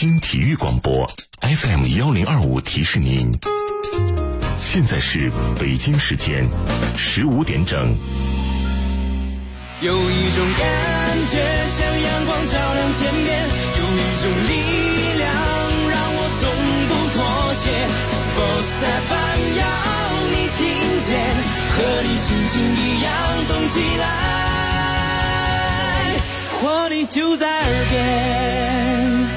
京体育广播 FM1025提示您，现在是北京时间15点整。 有一种感觉像阳光照亮天边，有一种力量让我从不妥协。Sports FM 要你听见，和你心情一样动起来，活力就在耳边。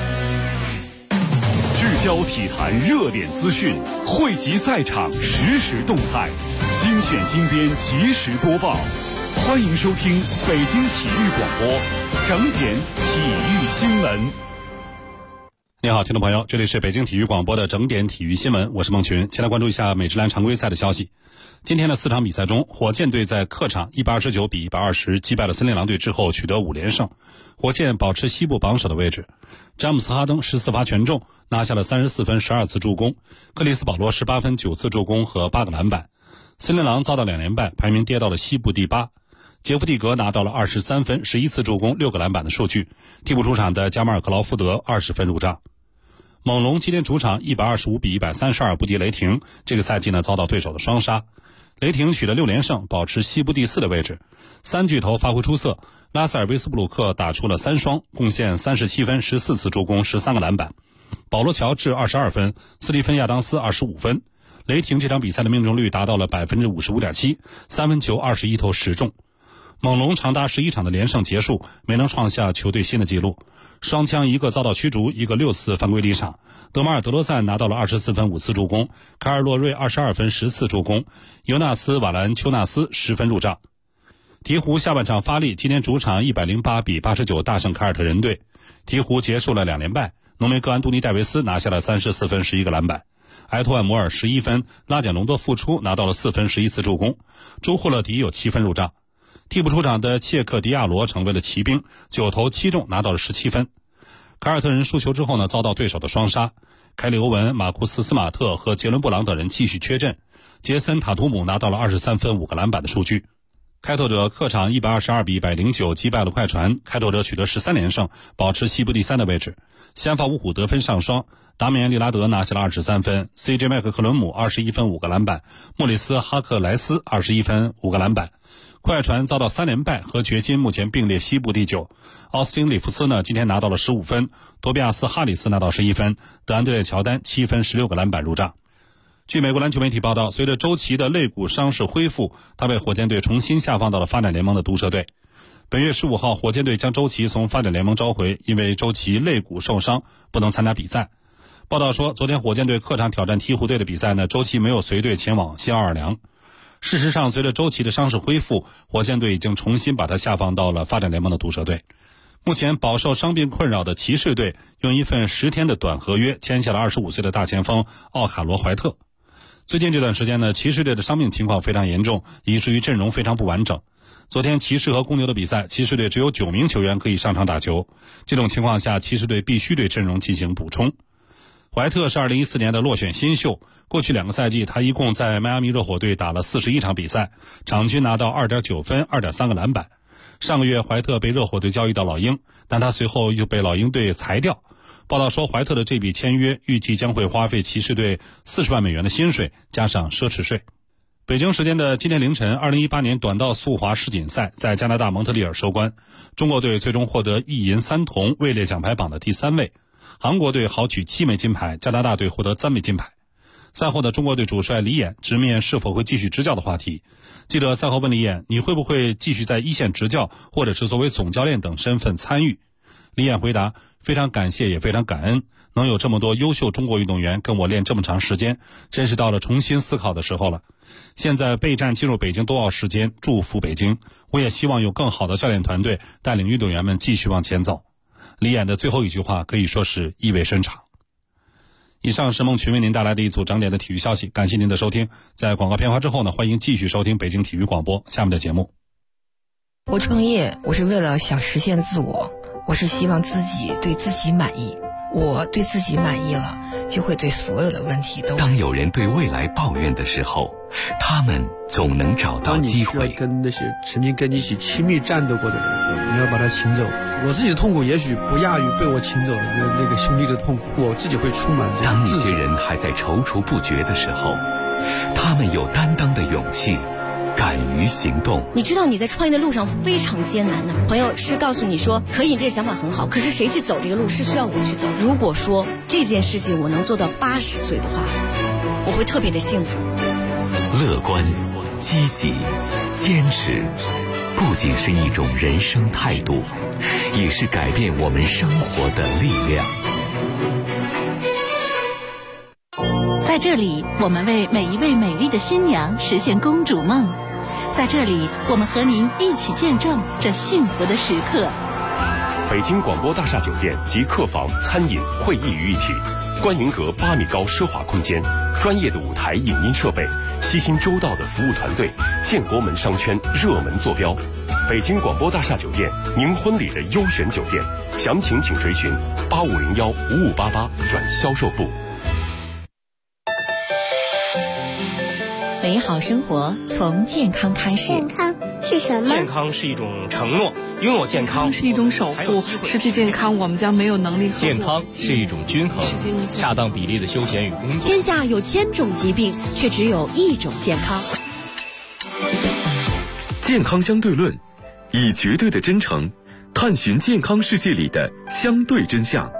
聚焦体坛热点资讯，汇集赛场实时动态，精选精编及时播报。欢迎收听北京体育广播整点体育新闻。 你好，听众朋友，这里是北京体育广播的整点体育新闻，我是孟群。先来关注一下美职篮常规赛的消息。今天的4场比赛中，火箭队在客场129比120击败了森林狼队之后取得5连胜，火箭保持西部榜首的位置。詹姆斯哈登14发全中，拿下了34分12次助攻，克里斯保罗18分9次助攻和8个篮板。森林狼遭到2连败，排名跌到了西部第8。杰夫蒂格拿到了23分11次助攻6个篮板的数据，替补出场的加马尔克劳福德20分入账。猛龙今天主场125比132不敌雷霆，这个赛季呢遭到对手的双杀。雷霆取得6连胜，保持西部第4的位置。三巨头发挥出色，拉塞尔·威斯布鲁克打出了3双，贡献37分14次助攻13个篮板。保罗·乔治22分，斯蒂芬·亚当斯25分。雷霆这场比赛的命中率达到了 55.7%， 三分球21投10中。猛龙长达11场的连胜结束，没能创下球队新的纪录。双枪一个遭到驱逐，一个6次犯规离场。德马尔·德罗赞拿到了24分5次助攻，凯尔·洛瑞22分10次助攻，尤纳斯·瓦兰丘纳斯10分入账。鹈鹕下半场发力，今天主场108比89大胜凯尔特人队。鹈鹕结束了2连败，浓眉哥安东尼·戴维斯拿下了34分11个篮板，埃托万·摩尔11分，拉贾隆多复出拿到了4分11次助攻，朱霍勒迪有7分入账。替补出场的切克迪亚罗成为了骑兵，9投7中拿到了17分。凯尔特人输球之后呢，遭到对手的双杀，凯里欧文、马库斯·斯马特和杰伦布朗等人继续缺阵，杰森·塔图姆拿到了23分5个篮板的数据。开拓者客场122比109击败了快船，开拓者取得13连胜，保持西部第3的位置。先发五虎得分上双，达米安·利拉德拿下了23分， CJ 麦克克伦姆21分5个篮板，莫里斯·哈克莱斯21分5个篮板。快船遭到3连败，和掘金目前并列西部第9。奥斯汀·里弗斯呢今天拿到了15分，多比亚斯·哈里斯拿到11分，德安德烈·乔丹7分16个篮板入账。据美国篮球媒体报道，随着周琦的肋骨伤势恢复，他被火箭队重新下放到了发展联盟的毒蛇队。本月15号，火箭队将周琦从发展联盟召回，因为周琦肋骨受伤不能参加比赛。报道说，昨天火箭队客场挑战鹈鹕队的比赛呢，周琦没有随队前往新奥尔良。事实上，随着周琦的伤势恢复，火箭队已经重新把他下放到了发展联盟的毒蛇队。目前饱受伤病困扰的骑士队用一份10天的短合约签下了25岁的大前锋奥卡罗怀特。最近这段时间呢，骑士队的伤病情况非常严重，以至于阵容非常不完整。昨天骑士和公牛的比赛，骑士队只有9名球员可以上场打球，这种情况下，骑士队必须对阵容进行补充。怀特是2014年的落选新秀，过去2个赛季他一共在迈阿密热火队打了41场比赛，场均拿到 2.9 分 2.3 个篮板。上个月怀特被热火队交易到老鹰，但他随后又被老鹰队裁掉。报道说，怀特的这笔签约预计将会花费骑士队40万美元的薪水，加上奢侈税。北京时间的今天凌晨，2018年短道速滑世锦赛在加拿大蒙特利尔收官，中国队最终获得1银3铜，位列奖牌榜的第3位。韩国队豪取7枚金牌，加拿大队获得3枚金牌。赛后的中国队主帅李岩直面是否会继续执教的话题。记者赛后问李岩，你会不会继续在一线执教，或者是作为总教练等身份参与？李岩回答，非常感谢也非常感恩，能有这么多优秀中国运动员跟我练这么长时间，真是到了重新思考的时候了。现在备战进入北京冬奥时间，祝福北京，我也希望有更好的教练团队带领运动员们继续往前走。李岩的最后一句话可以说是意味深长。以上是孟群为您带来的一组整点的体育消息，感谢您的收听。在广告片花之后呢，欢迎继续收听北京体育广播下面的节目。 我创业，我是为了想实现自我，我是希望自己对自己满意。我对自己满意了，就会对所有的问题都。 当有人对未来抱怨的时候，他们总能找到机会。 当你需要跟那些曾经跟你一起亲密战斗过的人，你要把他请走， 我自己的痛苦也许不亚于被我请走的那个兄弟的痛苦，我自己会充满这当一种自责。 些人还在踌躇不决的时候，他们有担当的勇气，敢于行动。 你知道你在创业的路上非常艰难的，朋友是告诉你说可以，这个想法很好，可是谁去走这个路是需要我去走。如果说这件事情我能做到80岁的话，我会特别的幸福。 乐观、积极、坚持，不仅是一种人生态度，也是改变我们生活的力量。 在这里，我们为每一位美丽的新娘实现公主梦。在这里，我们和您一起见证这幸福的时刻。 北京广播大厦酒店集客房、餐饮、会议于一体，观云阁8米高奢华空间，专业的舞台影音设备，悉心周到的服务团队，建国门商圈热门坐标。北京广播大厦酒店，您婚礼的优选酒店，详情请垂询8501-5588转销售部。 美好生活从健康开始。 健康是什么？ 健康是一种承诺，拥有健康是一种守护。失去健康，我们将没有能力。 健康是一种均衡、恰当比例的休闲与工作。 天下有1000种疾病，却只有1种健康。 健康相对论，以绝对的真诚探寻健康世界里的相对真相。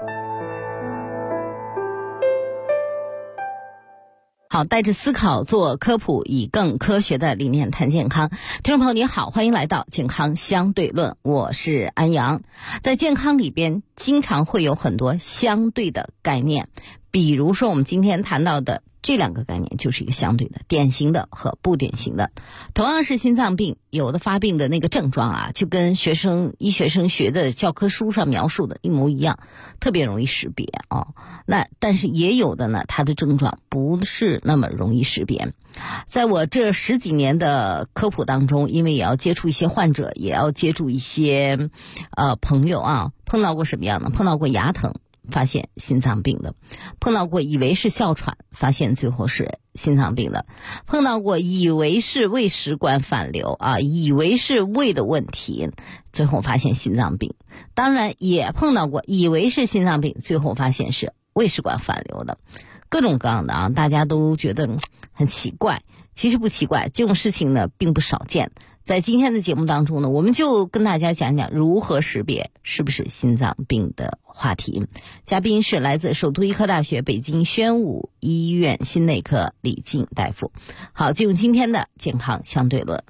好，带着思考做科普，以更科学的理念谈健康。听众朋友你好，欢迎来到健康相对论，我是安阳。在健康里边经常会有很多相对的概念，比如说我们今天谈到的这2个概念就是一个相对的，典型的和不典型的。同样是心脏病，有的发病的那个症状啊，就跟医学生学的教科书上描述的一模一样，特别容易识别啊。但是也有的呢，它的症状不是那么容易识别。在我这10几年的科普当中，因为也要接触一些患者，也要接触一些朋友啊，碰到过什么样的？碰到过牙疼发现心脏病的，碰到过以为是哮喘发现最后是心脏病的，碰到过以为是胃食管反流啊，以为是胃的问题，最后发现心脏病。当然也碰到过以为是心脏病，最后发现是胃食管反流的，各种各样的啊，大家都觉得很奇怪。其实不奇怪，这种事情呢并不少见。在今天的节目当中呢，我们就跟大家讲讲如何识别是不是心脏病的话题。嘉宾是来自首都医科大学北京宣武医院心内科李静大夫。好，进入今天的健康相对论。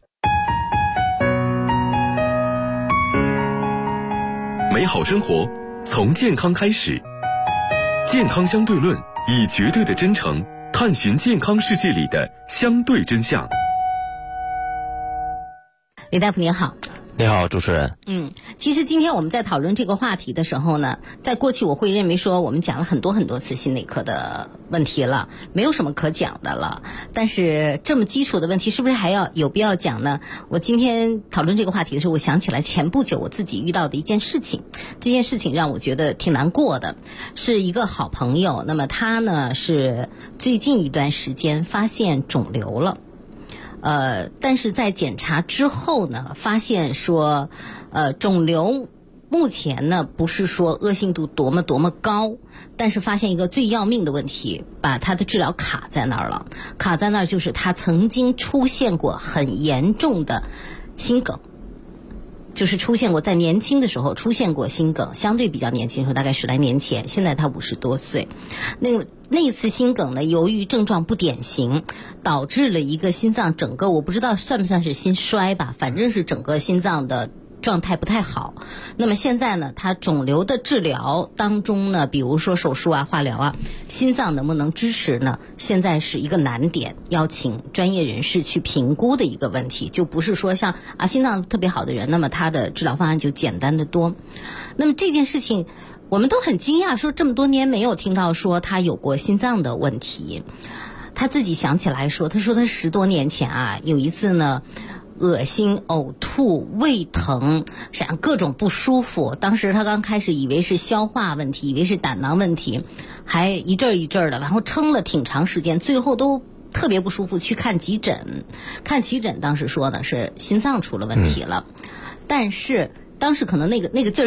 美好生活从健康开始，健康相对论，以绝对的真诚探寻健康世界里的相对真相。 李大夫您好。 你好，主持人。 其实今天我们在讨论这个话题的时候呢，在过去我会认为说我们讲了很多次心内科的问题了，没有什么可讲的了。但是这么基础的问题是不是还要有必要讲呢？我今天讨论这个话题的时候，我想起来前不久我自己遇到的一件事情，这件事情让我觉得挺难过的。是一个好朋友，那么他呢是最近一段时间发现肿瘤了。但是在检查之后呢，发现说，肿瘤目前呢不是说恶性度多么高，但是发现一个最要命的问题，把他的治疗卡在那儿了。卡在那儿就是他曾经出现过很严重的心梗，就是出现过在年轻的时候出现过心梗，相对比较年轻的时候，大概10来年前，现在他50多岁。那一次心梗呢，由于症状不典型，导致了一个心脏整个，我不知道算不算是心衰吧，反正是整个心脏的状态不太好。那么现在呢，他肿瘤的治疗当中呢，比如说手术啊、化疗啊，心脏能不能支持呢？现在是一个难点，要请专业人士去评估的一个问题，就不是说像心脏特别好的人，那么他的治疗方案就简单的多。那么这件事情我们都很惊讶，说这么多年没有听到说他有过心脏的问题。他自己想起来说，他说他10多年前啊，有一次呢，恶心、呕吐、胃疼，实际上各种不舒服。当时他刚开始以为是消化问题，以为是胆囊问题，还一阵一阵的，然后撑了挺长时间，最后都特别不舒服，去看急诊。看急诊当时说呢是心脏出了问题了，但是当时可能那个劲儿就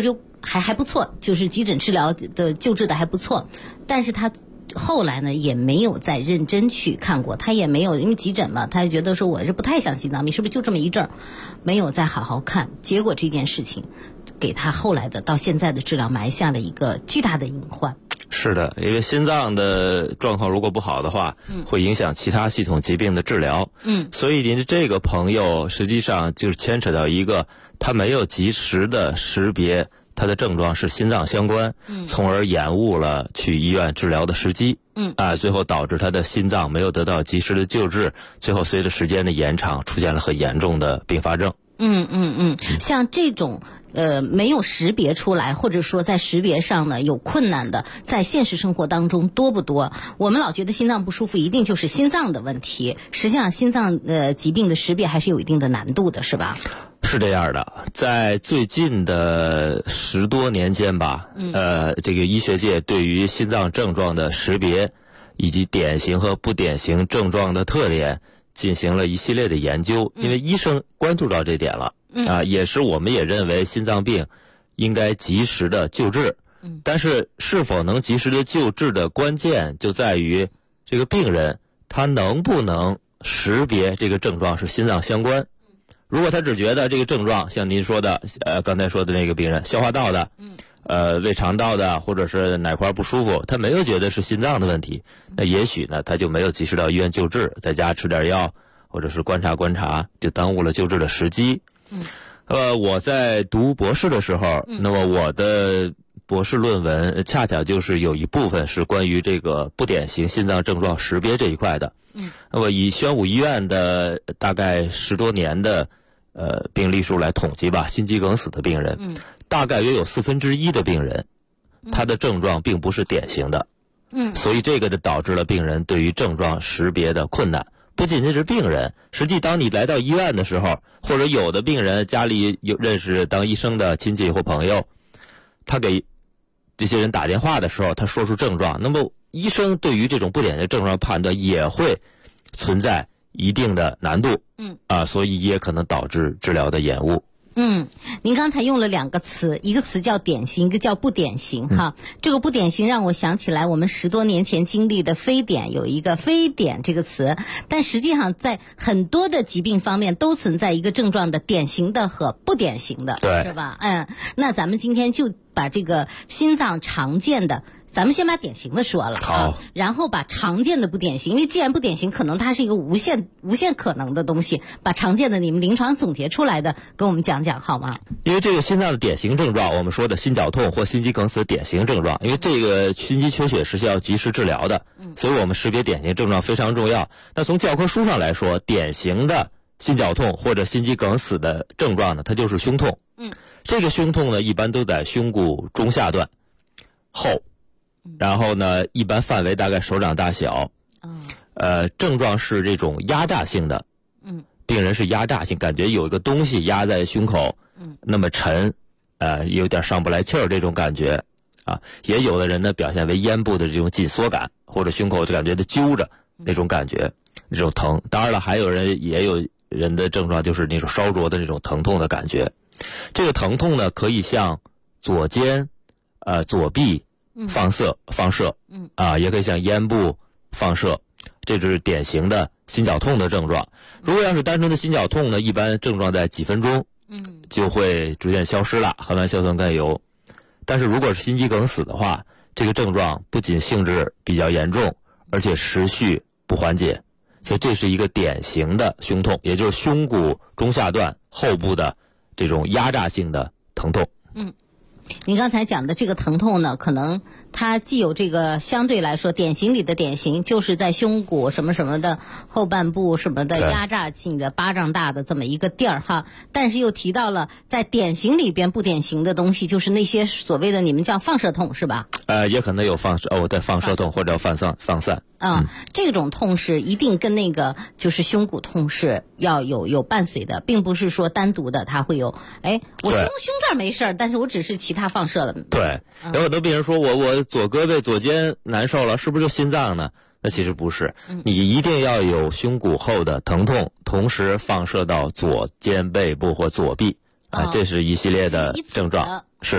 还不错，就是急诊治疗的救治的还不错，但是他后来呢也没有再认真去看过，他也没有因为急诊嘛，他觉得说我是不太想心脏病，是不是就这么一阵儿，没有再好好看，结果这件事情给他后来的到现在的治疗埋下了一个巨大的隐患。 是的，因为心脏的状况如果不好的话，会影响其他系统疾病的治疗。所以您这个朋友实际上就是牵扯到一个他没有及时的识别他的症状是心脏相关，从而延误了去医院治疗的时机。最后导致他的心脏没有得到及时的救治，最后随着时间的延长，出现了很严重的并发症。 像这种没有识别出来，或者说在识别上呢有困难的，在现实生活当中多不多？我们老觉得心脏不舒服一定就是心脏的问题，实际上心脏疾病的识别还是有一定的难度的，是吧？ 是这样的，在最近的10多年间吧，这个医学界对于心脏症状的识别以及典型和不典型症状的特点进行了一系列的研究，因为医生关注到这点了。也是我们也认为心脏病应该及时的救治，但是是否能及时的救治的关键就在于这个病人他能不能识别这个症状是心脏相关。如果他只觉得这个症状像您说的刚才说的那个病人消化道的胃肠道的或者是哪块不舒服，他没有觉得是心脏的问题，那也许呢他就没有及时到医院救治，在家吃点药或者是观察观察，就耽误了救治的时机。我在读博士的时候，那么我的博士论文恰恰就是有一部分是关于这个不典型心脏症状识别这一块的。那么以宣武医院的大概10多年的病例数来统计吧，心肌梗死的病人，大概约有1/4的病人，他的症状并不是典型的。所以这个就导致了病人对于症状识别的困难。不仅仅是病人，实际当你来到医院的时候，或者有的病人家里有认识当医生的亲戚或朋友，他给这些人打电话的时候，他说出症状，那么医生对于这种不典型症状判断也会存在一定的难度。所以也可能导致治疗的延误。 您刚才用了2个词，一个词叫典型，一个叫不典型哈。这个不典型让我想起来我们10多年前经历的非典，有一个非典这个词，但实际上在很多的疾病方面都存在一个症状的典型的和不典型的， 对， 是吧？那咱们今天就把这个心脏常见的，咱们先把典型的说了， 好， 然后把常见的不典型，因为既然不典型，可能它是一个无限可能的东西，把常见的你们临床总结出来的跟我们讲讲好吗？ 因为这个心脏的典型症状，我们说的心绞痛或心肌梗死的典型症状，因为这个心肌缺血是需要及时治疗的，所以我们识别典型症状非常重要。那从教科书上来说，典型的心绞痛或者心肌梗死的症状呢，它就是胸痛。这个胸痛呢，一般都在胸骨中下段后，然后呢，一般范围大概手掌大小。症状是这种压榨性的。病人是压榨性，感觉有一个东西压在胸口，那么沉，有点上不来气儿这种感觉。也有的人呢表现为咽部的这种紧缩感，或者胸口就感觉它揪着那种感觉，那种疼。当然了，还有人的症状就是那种烧灼的那种疼痛的感觉。这个疼痛呢，可以向左肩、左臂放射，也可以向咽部放射，这就是典型的心绞痛的症状。如果要是单纯的心绞痛呢，一般症状在几分钟，就会逐渐消失了，含完硝酸甘油。但是如果是心肌梗死的话，这个症状不仅性质比较严重，而且持续不缓解，所以这是一个典型的胸痛，也就是胸骨中下段后部的这种压榨性的疼痛。 您刚才讲的这个疼痛呢，可能它既有这个相对来说典型里的典型，就是在胸骨什么什么的后半部什么的压榨性的巴掌大的这么一个地儿哈，但是又提到了在典型里边不典型的东西，就是那些所谓的你们叫放射痛是吧？ 也可能有放射痛或者放散。 这种痛是一定跟那个就是胸骨痛是要有伴随的，并不是说单独的它会有，我胸这儿没事儿，但是我只是其他放射了。 对，有很多病人说我左胳膊左肩难受了，是不是就心脏呢？那其实不是，你一定要有胸骨后的疼痛，同时放射到左肩背部或左臂，这是一系列的症状。是的。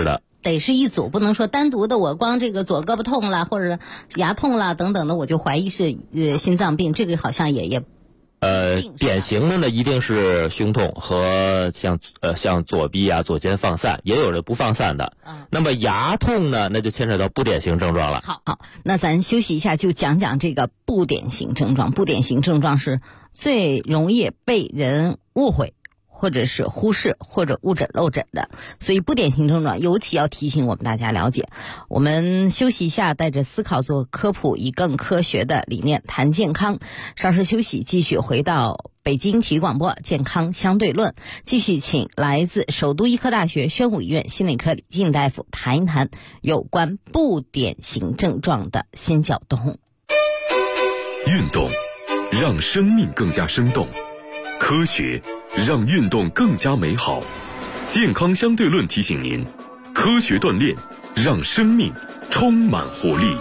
得是一组，不能说单独的我光这个左胳膊痛了或者牙痛了等等的，我就怀疑是心脏病，这个好像也典型的呢一定是胸痛和像左臂啊左肩放散，也有人不放散的。那么牙痛呢，那就牵扯到不典型症状了。 好，那咱休息一下，就讲讲这个不典型症状。不典型症状是最容易被人误会，或者是忽视，或者误诊漏诊的，所以不典型症状尤其要提醒我们大家了解。我们休息一下，带着思考做科普，以更科学的理念谈健康。稍事休息，继续回到北京体育广播健康相对论，继续请来自首都医科大学宣武医院心内科李静大夫谈一谈有关不典型症状的心绞痛。 运动让生命更加生动，科学让运动更加美好。健康相对论提醒您，科学锻炼让生命充满活力。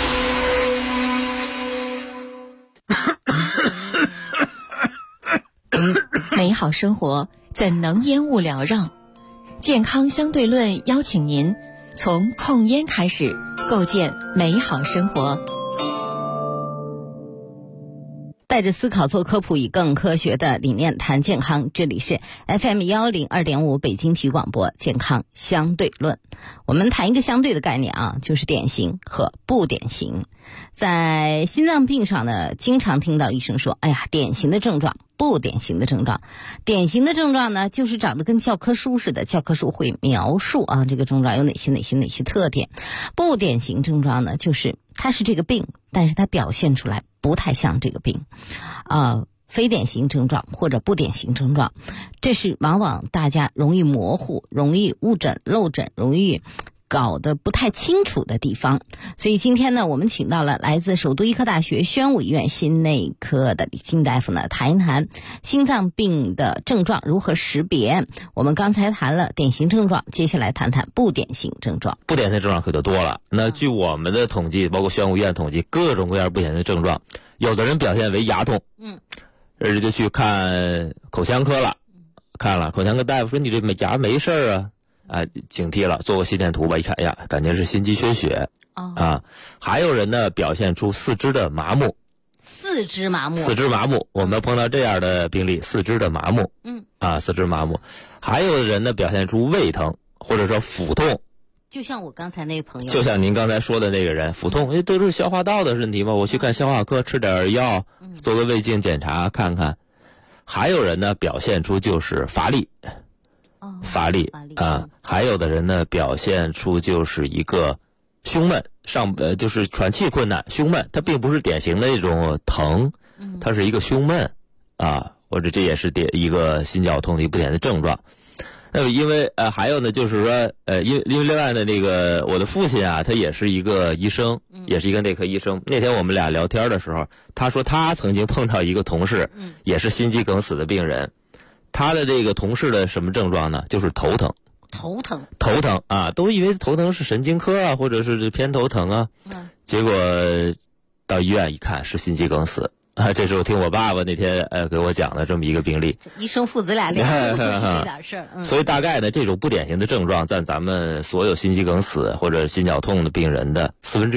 美好生活怎能烟雾缭绕？健康相对论邀请您从控烟开始，构建美好生活。 带着思考做科普，以更科学的理念谈健康。这里是 FM102.5 北京体育广播健康相对论。我们谈一个相对的概念啊，就是典型和不典型。在心脏病上呢，经常听到医生说，哎呀，典型的症状，不典型的症状。典型的症状呢，就是长得跟教科书似的，教科书会描述啊，这个症状有哪些特点。不典型症状呢，就是它是这个病，但是它表现出来不太像这个病。非典型症状或者不典型症状，这是往往大家容易模糊、容易误诊漏诊、容易搞得不太清楚的地方。所以今天呢，我们请到了来自首都医科大学宣武医院心内科的李静大夫呢，谈一谈心脏病的症状如何识别。我们刚才谈了典型症状，接下来谈谈不典型症状。 不典型症状可就多了。那据我们的统计，包括宣武医院统计，各种各样不典型症状，有的人表现为牙痛，人就去看口腔科了，看了口腔科大夫说你这牙没事啊，警惕了，做个心电图吧，一看，哎呀，感觉是心肌缺血啊。还有人呢表现出四肢的麻木， 四肢麻木， 我们碰到这样的病例，四肢的麻木，四肢麻木。还有人呢表现出胃疼或者说腹痛， 就像我刚才那个朋友， 就像您刚才说的那个人，腹痛，都是消化道的问题嘛，我去看消化科吃点药，做个胃镜检查看看。还有人呢表现出就是乏力，还有的人呢表现出就是一个胸闷，就是喘气困难，胸闷，它并不是典型的一种疼，它是一个胸闷或者这也是一个心绞痛的一个不典型的症状。那么因为还有呢，就是说因为另外的那个我的父亲啊，他也是一个医生，也是一个内科医生。那天我们俩聊天的时候，他说他曾经碰到一个同事，也是心肌梗死的病人。他的这个同事的什么症状呢？就是头疼啊，都以为头疼是神经科啊，或者是偏头疼啊，结果到医院一看是心肌梗死。这是我听我爸爸那天给我讲的这么一个病例。 医生父子俩聊这点事儿。 所以大概呢，这种不典型的症状占咱们所有心肌梗死或者心绞痛的病人的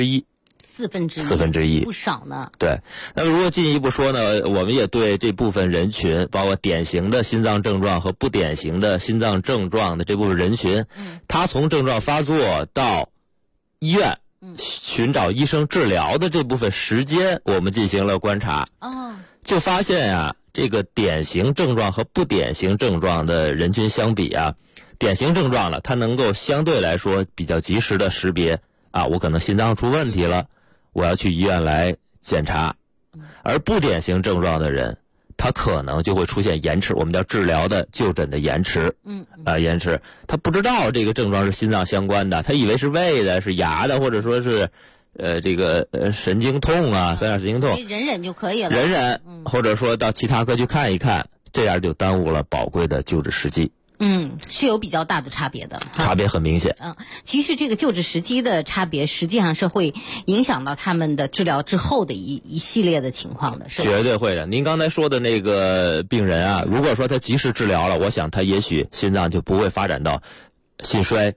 1/4。1/4， 不少呢。 对，那么如果进一步说呢，我们也对这部分人群，包括典型的心脏症状和不典型的心脏症状的这部分人群，他从症状发作到医院寻找医生治疗的这部分时间，我们进行了观察，就发现啊，这个典型症状和不典型症状的人群相比啊，典型症状呢，它能够相对来说比较及时的识别我可能心脏出问题了，我要去医院来检查。而不典型症状的人，他可能就会出现延迟，我们叫治疗的就诊的延迟。延迟，他不知道这个症状是心脏相关的，他以为是胃的、是牙的，或者说是这个神经痛啊，三角神经痛， 忍忍就可以了。 忍，或者说到其他科去看一看，这样就耽误了宝贵的救治时机。 是有比较大的差别的， 差别很明显。 其实这个救治时机的差别，实际上是会影响到他们的治疗之后的一系列的情况的，是吧？ 绝对会的。您刚才说的那个病人啊，如果说他及时治疗了，我想他也许心脏就不会发展到心衰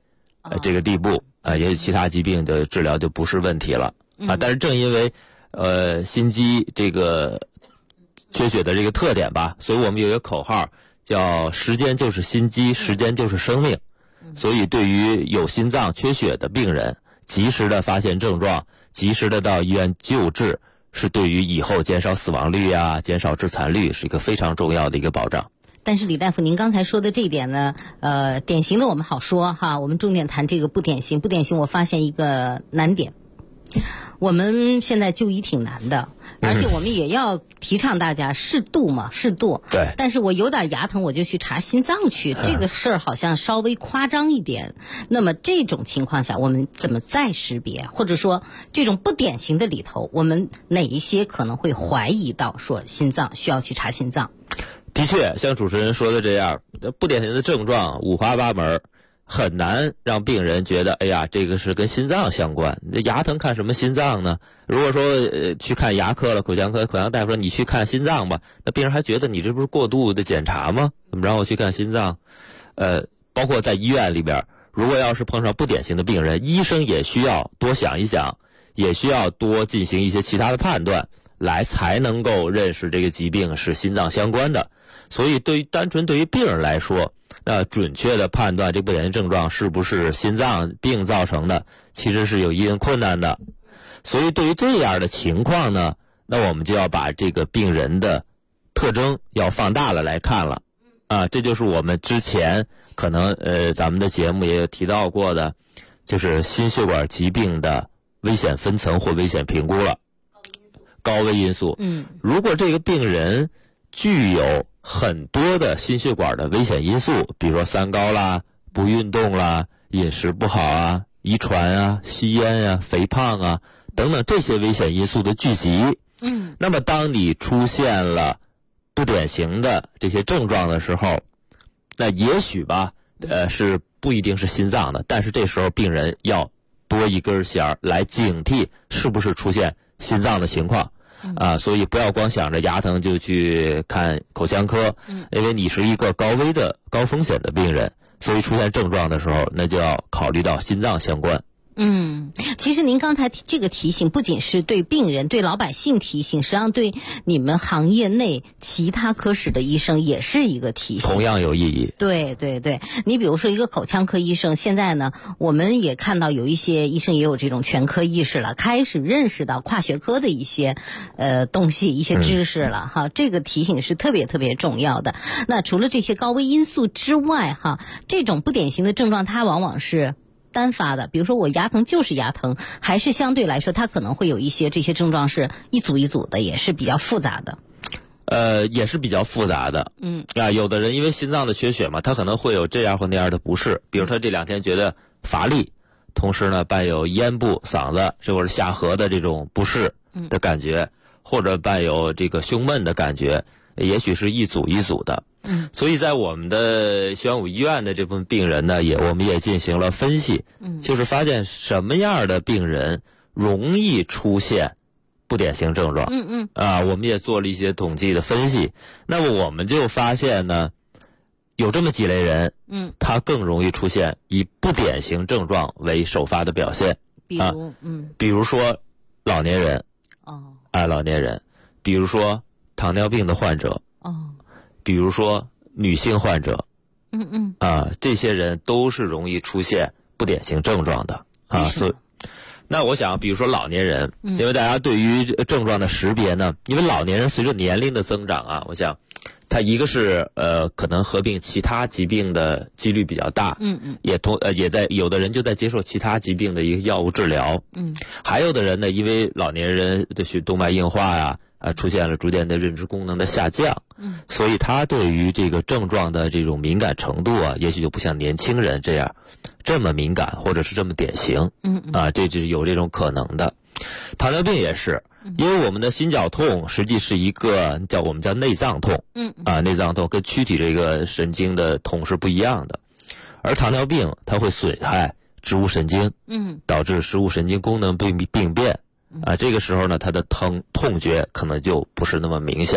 这个地步也许其他疾病的治疗就不是问题了但是正因为心肌这个缺血的这个特点吧，所以我们有一个口号叫时间就是心肌，时间就是生命。所以对于有心脏缺血的病人，及时的发现症状，及时的到医院救治，是对于以后减少死亡率减少致残率是一个非常重要的一个保障。 但是李大夫，您刚才说的这一点呢，典型的我们好说哈，我们重点谈这个不典型。不典型，我发现一个难点，我们现在就医挺难的，而且我们也要提倡大家适度嘛，适度。 对。 但是我有点牙疼，我就去查心脏去，这个事儿好像稍微夸张一点。那么这种情况下，我们怎么再识别，或者说这种不典型的里头，我们哪一些可能会怀疑到说心脏需要去查心脏？ 的确，像主持人说的这样，不典型的症状五花八门，很难让病人觉得哎呀这个是跟心脏相关。这牙疼看什么心脏呢？如果说去看牙科了，口腔科口腔大夫说你去看心脏吧，那病人还觉得你这不是过度的检查吗？怎么让我去看心脏？包括在医院里边，如果要是碰上不典型的病人，医生也需要多想一想，也需要多进行一些其他的判断，来才能够认识这个疾病是心脏相关的。所以单纯对于病人来说，准确的判断这不典型症状是不是心脏病造成的，其实是有一定困难的。所以对于这样的情况呢，那我们就要把这个病人的特征要放大了来看了这就是我们之前可能咱们的节目也有提到过的，就是心血管疾病的危险分层或危险评估了。高危因素如果这个病人具有很多的心血管的危险因素，比如说三高啦、不运动啦、饮食不好遗传吸烟肥胖等等这些危险因素的聚集那么当你出现了不典型的这些症状的时候，那也许吧是不一定是心脏的，但是这时候病人要多一根弦来警惕是不是出现心脏的情况所以不要光想着牙疼就去看口腔科因为你是一个高危的高风险的病人，所以出现症状的时候，那就要考虑到心脏相关。 其实您刚才这个提醒不仅是对病人对老百姓提醒，实际上对你们行业内其他科室的医生也是一个提醒， 同样有意义。 对对对，你比如说一个口腔科医生，现在呢我们也看到有一些医生也有这种全科意识了，开始认识到跨学科的一些东西一些知识了这个提醒是特别特别重要的。那除了这些高危因素之外这种不典型的症状它往往是单发的，比如说我牙疼就是牙疼，还是相对来说它可能会有一些这些症状是一组一组的，也是比较复杂的。 也是比较复杂的。有的人因为心脏的缺血嘛，他可能会有这样或那样的不适，比如他这两天觉得乏力，同时呢伴有咽部、嗓子或者下颌的这种不适的感觉，或者伴有这个胸闷的感觉，也许是一组一组的。所以在我们的宣武医院的这部分病人呢，我们也进行了分析，就是发现什么样的病人容易出现不典型症状。我们也做了一些统计的分析。那么我们就发现呢，有这么几类人，他更容易出现以不典型症状为首发的表现。比如说老年人，老年人，比如说糖尿病的患者，比如说女性患者，这些人都是容易出现不典型症状的所以那我想比如说老年人，因为大家对于症状的识别呢，因为老年人随着年龄的增长我想他一个是可能合并其他疾病的几率比较大，也在有的人就在接受其他疾病的一个药物治疗，还有的人呢，因为老年人的动脉硬化出现了逐渐的认知功能的下降，所以他对于这个症状的这种敏感程度也许就不像年轻人这么敏感或者是这么典型，这就是有这种可能的。糖尿病也是，因为我们的心绞痛实际是一个我们叫内脏痛，内脏痛跟躯体这个神经的痛是不一样的，而糖尿病它会损害植物神经，导致植物神经功能病变，这个时候呢，它的痛觉可能就不是那么明显了。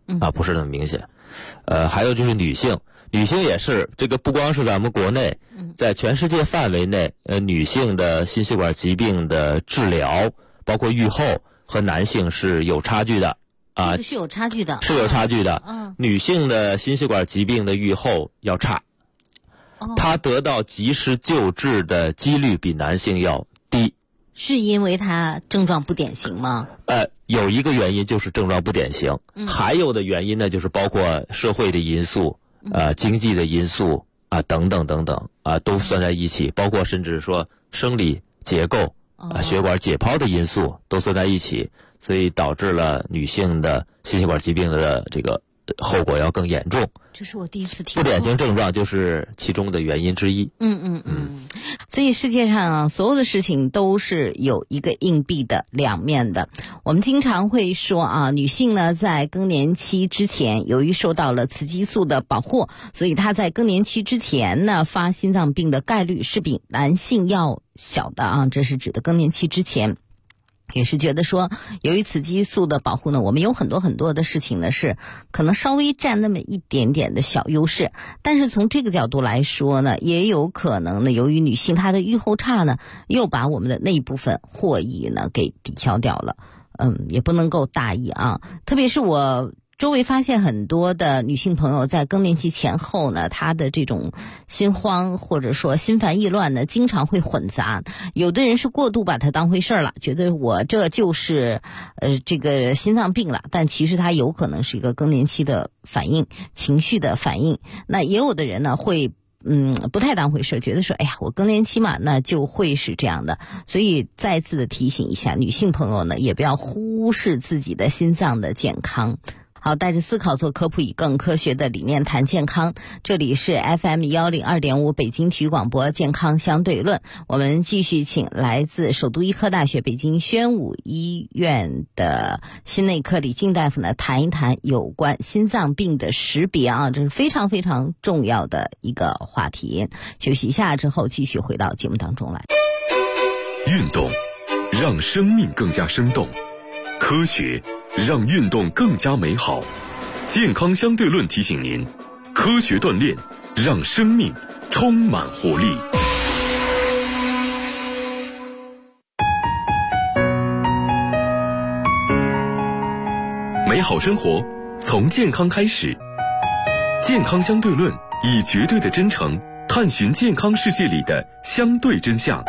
不是那么明显。还有就是女性也是这个，不光是咱们国内，在全世界范围内，女性的心血管疾病的治疗，包括预后和男性是有差距的啊， 是有差距的， 是有差距的。女性的心血管疾病的预后要差，她得到及时救治的几率比男性要低。 是因为她症状不典型吗？ 有一个原因就是症状不典型，还有的原因呢，就是包括社会的因素。经济的因素等等等等都算在一起，包括甚至说生理结构血管解剖的因素都算在一起，所以导致了女性的心血管疾病的这个后果要更严重。 这是我第一次听。 不典型症状就是其中的原因之一。 所以世界上所有的事情都是有一个硬币的两面的。我们经常会说女性呢在更年期之前，由于受到了雌激素的保护，所以她在更年期之前呢发心脏病的概率是比男性要小的这是指的更年期之前。也是觉得说，由于雌激素的保护呢，我们有很多很多的事情呢是可能稍微占那么一点点的小优势，但是从这个角度来说呢，也有可能呢，由于女性她的预后差呢，又把我们的那一部分获益呢给抵消掉了。也不能够大意特别是我周围发现很多的女性朋友在更年期前后呢，她的这种心慌或者说心烦意乱呢，经常会混杂。有的人是过度把它当回事了，觉得我这就是这个心脏病了，但其实它有可能是一个更年期的反应，情绪的反应。那也有的人呢会不太当回事，觉得说哎呀我更年期嘛，那就会是这样的。所以再次的提醒一下女性朋友呢，也不要忽视自己的心脏的健康。好，带着思考做科普，以更科学的理念谈健康。这里是 FM102.5 北京体育广播健康相对论。我们继续请来自首都医科大学北京宣武医院的心内科李静大夫呢，谈一谈有关心脏病的识别这是非常非常重要的一个话题。休息一下之后，继续回到节目当中来。 运动让生命更加生动，科学让运动更加美好。健康相对论提醒您，科学锻炼让生命充满活力。美好生活从健康开始。健康相对论以绝对的真诚探寻健康世界里的相对真相。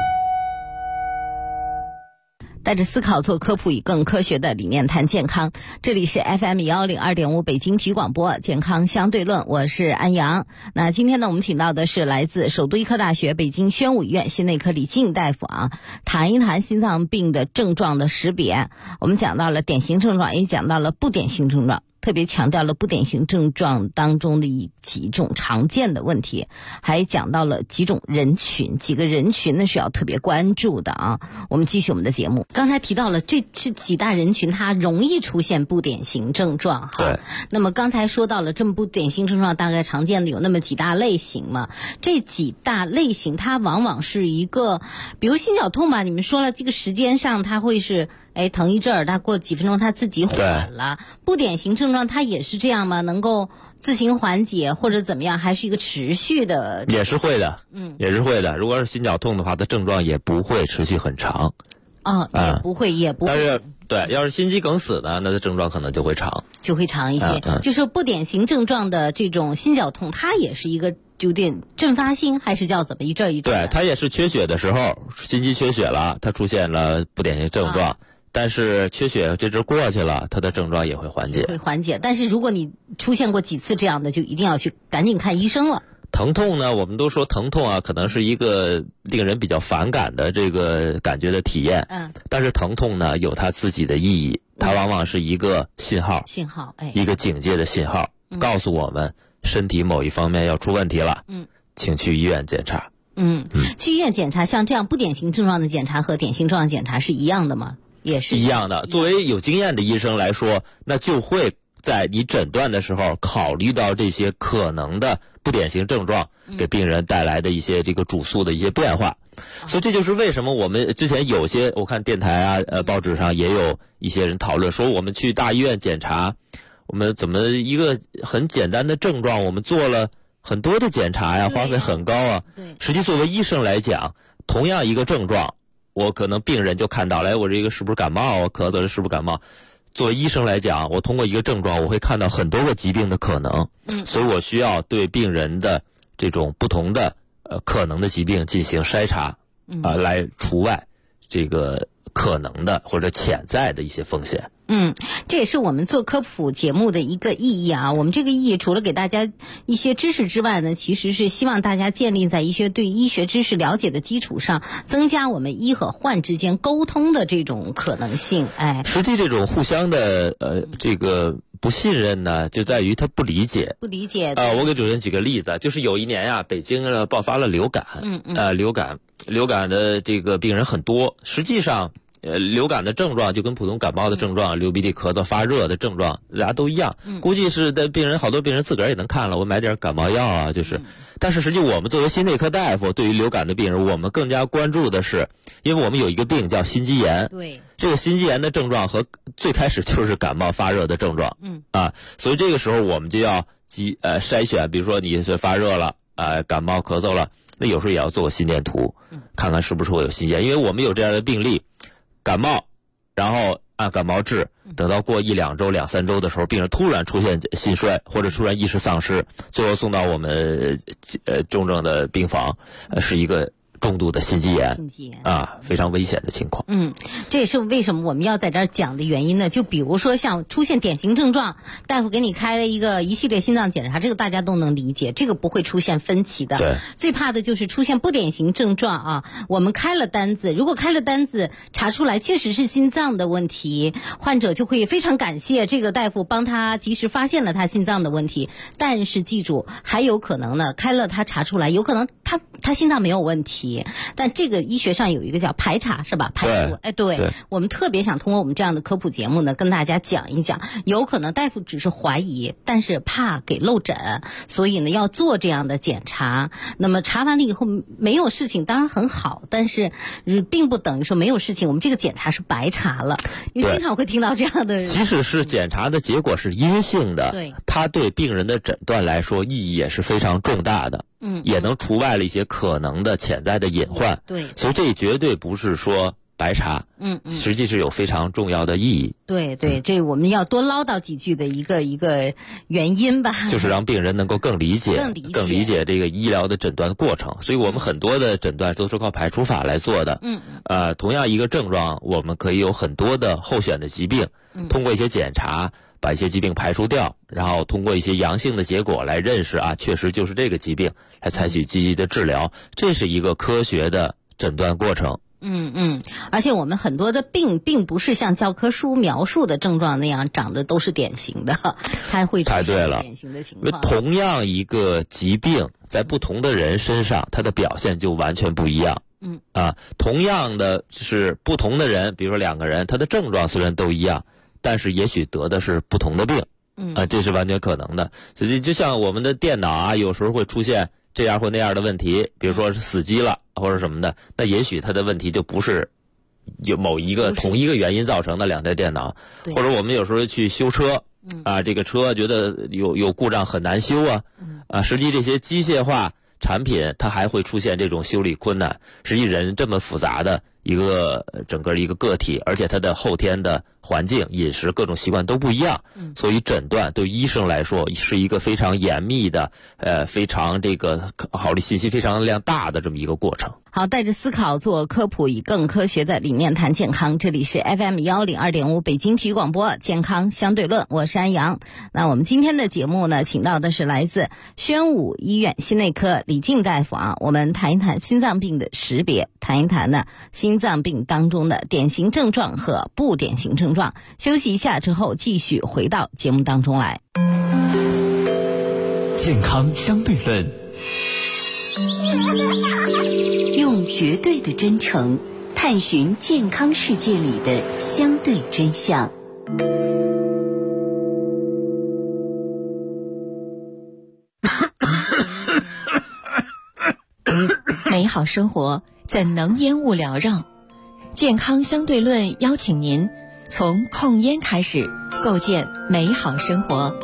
带着思考做科普，以更科学的理念谈健康。这里是 FM102.5 北京体育广播健康相对论，我是安阳。那今天呢，我们请到的是来自首都医科大学北京宣武医院心内科李静大夫谈一谈心脏病的症状的识别。我们讲到了典型症状，也讲到了不典型症状，特别强调了不典型症状当中的几种常见的问题，还讲到了几种人群，几个人群呢是要特别关注的我们继续我们的节目。刚才提到了这是几大人群，它容易出现不典型症状对。 那么刚才说到了这么不典型症状，大概常见的有那么几大类型嘛？这几大类型它往往是一个，比如心绞痛吧，你们说了这个时间上它会是疼一阵儿，它过几分钟它自己缓了。不典型症状它也是这样吗？能够自行缓解或者怎么样，还是一个持续的？ 也是会的，也是会的。如果是心绞痛的话，它症状也不会持续很长。 也不会。 但是对，要是心肌梗死呢，那它症状可能就会长一些。就是不典型症状的这种心绞痛，它也是一个有点阵发性，还是叫怎么一阵一阵？ 对，它也是缺血的时候，心肌缺血了，它出现了不典型症状。但是缺血这阵过去了，它的症状也会缓解。 但是如果你出现过几次这样的，就一定要去赶紧看医生了。 疼痛呢，我们都说疼痛可能是一个令人比较反感的这个感觉的体验。但是疼痛呢有它自己的意义，它往往是一个信号，一个警戒的信号，告诉我们身体某一方面要出问题了。请去医院检查。 去医院检查，像这样不典型症状的检查和典型症状检查是一样的吗？也是一样的。作为有经验的医生来说，那就会在你诊断的时候考虑到这些可能的不典型症状给病人带来的一些这个主诉的一些变化。所以这就是为什么我们之前有些我看电台报纸上也有一些人讨论说，我们去大医院检查， 我们怎么一个很简单的症状，我们做了很多的检查呀，花费很高啊。 对， 实际作为医生来讲，同样一个症状，我可能病人就看到了，我这个是不是感冒啊？咳嗽是不是感冒？作为医生来讲，我通过一个症状，我会看到很多个疾病的可能。所以我需要对病人的这种不同的可能的疾病进行筛查，来除外这个可能的或者潜在的一些风险。 这也是我们做科普节目的一个意义啊。我们这个意义除了给大家一些知识之外呢，其实是希望大家建立在一些对医学知识了解的基础上，增加我们医和患之间沟通的这种可能性。 实际这种互相的这个不信任呢，就在于他不理解。我给主持人举个例子，就是有一年呀，北京爆发了流感。流感的这个病人很多，实际上。流感的症状就跟普通感冒的症状，流鼻涕、咳嗽、发热的症状，大家都一样。估计是的好多病人自个儿也能看了，我买点感冒药啊，就是。但是实际我们作为心内科大夫，对于流感的病人，我们更加关注的是，因为我们有一个病叫心肌炎。 对。 这个心肌炎的症状和最开始就是感冒发热的症状。所以这个时候我们就要筛选，比如说你是发热了，感冒咳嗽了，那有时候也要做个心电图，看看是不是会有心肌炎，因为我们有这样的病例。感冒，然后按感冒治，等到过1-2周、2-3周的时候，病人突然出现心衰或者突然意识丧失，最后送到我们重症的病房，是一个重度的心肌炎啊，非常危险的情况。 这也是为什么我们要在这儿讲的原因呢？就比如说像出现典型症状，大夫给你开了一系列心脏检查，这个大家都能理解，这个不会出现分歧的。 对， 最怕的就是出现不典型症状啊。我们开了单子，如果开了单子查出来确实是心脏的问题，患者就会非常感谢这个大夫帮他及时发现了他心脏的问题。但是记住，还有可能呢，开了他查出来，有可能他心脏没有问题。但这个医学上有一个叫排查，是吧？排除。对，我们特别想通过我们这样的科普节目呢，跟大家讲一讲，有可能大夫只是怀疑，但是怕给漏诊，所以呢要做这样的检查。那么查完了以后没有事情，当然很好，但是并不等于说没有事情，我们这个检查是白查了。因为经常会听到这样的， 即使是检查的结果是阴性的，它对病人的诊断来说意义也是非常重大的。也能除外了一些可能的潜在的隐患。 对， 所以这绝对不是说白查。实际是有非常重要的意义。 对，这我们要多唠叨几句的一个原因吧， 就是让病人能够更理解这个医疗的诊断过程。所以我们很多的诊断都是靠排除法来做的。同样一个症状，我们可以有很多的候选的疾病，通过一些检查把一些疾病排除掉，然后通过一些阳性的结果来认识确实就是这个疾病，来采取积极的治疗。这是一个科学的诊断过程。 而且我们很多的病并不是像教科书描述的症状那样长得都是典型的，它会出现典型的情况。 同样一个疾病在不同的人身上，它的表现就完全不一样。同样的是不同的人，比如说2个人，他的症状虽然都一样，但是也许得的是不同的病。这是完全可能的。所以就像我们的电脑有时候会出现这样或那样的问题，比如说是死机了或者什么的，那也许它的问题就不是有某一个同一个原因造成的2台电脑。或者我们有时候去修车这个车觉得有故障很难修实际这些机械化产品它还会出现这种修理困难。实际人这么复杂的整个一个个体，而且他的后天的环境、饮食、各种习惯都不一样，所以诊断对医生来说是一个非常严密的，非常考虑信息非常量大的这么一个过程。 好，带着思考做科普，以更科学的理念谈健康。这里是 FM 102.5北京体育广播健康相对论，我是安阳。那我们今天的节目呢，请到的是来自宣武医院心内科李静大夫我们谈一谈心脏病的识别，谈一谈呢心脏病当中的典型症状和不典型症状。休息一下之后，继续回到节目当中来。 健康相对论， 用绝对的真诚探寻健康世界里的相对真相。 美好生活怎能烟雾缭绕？健康相对论邀请您从控烟开始，构建美好生活。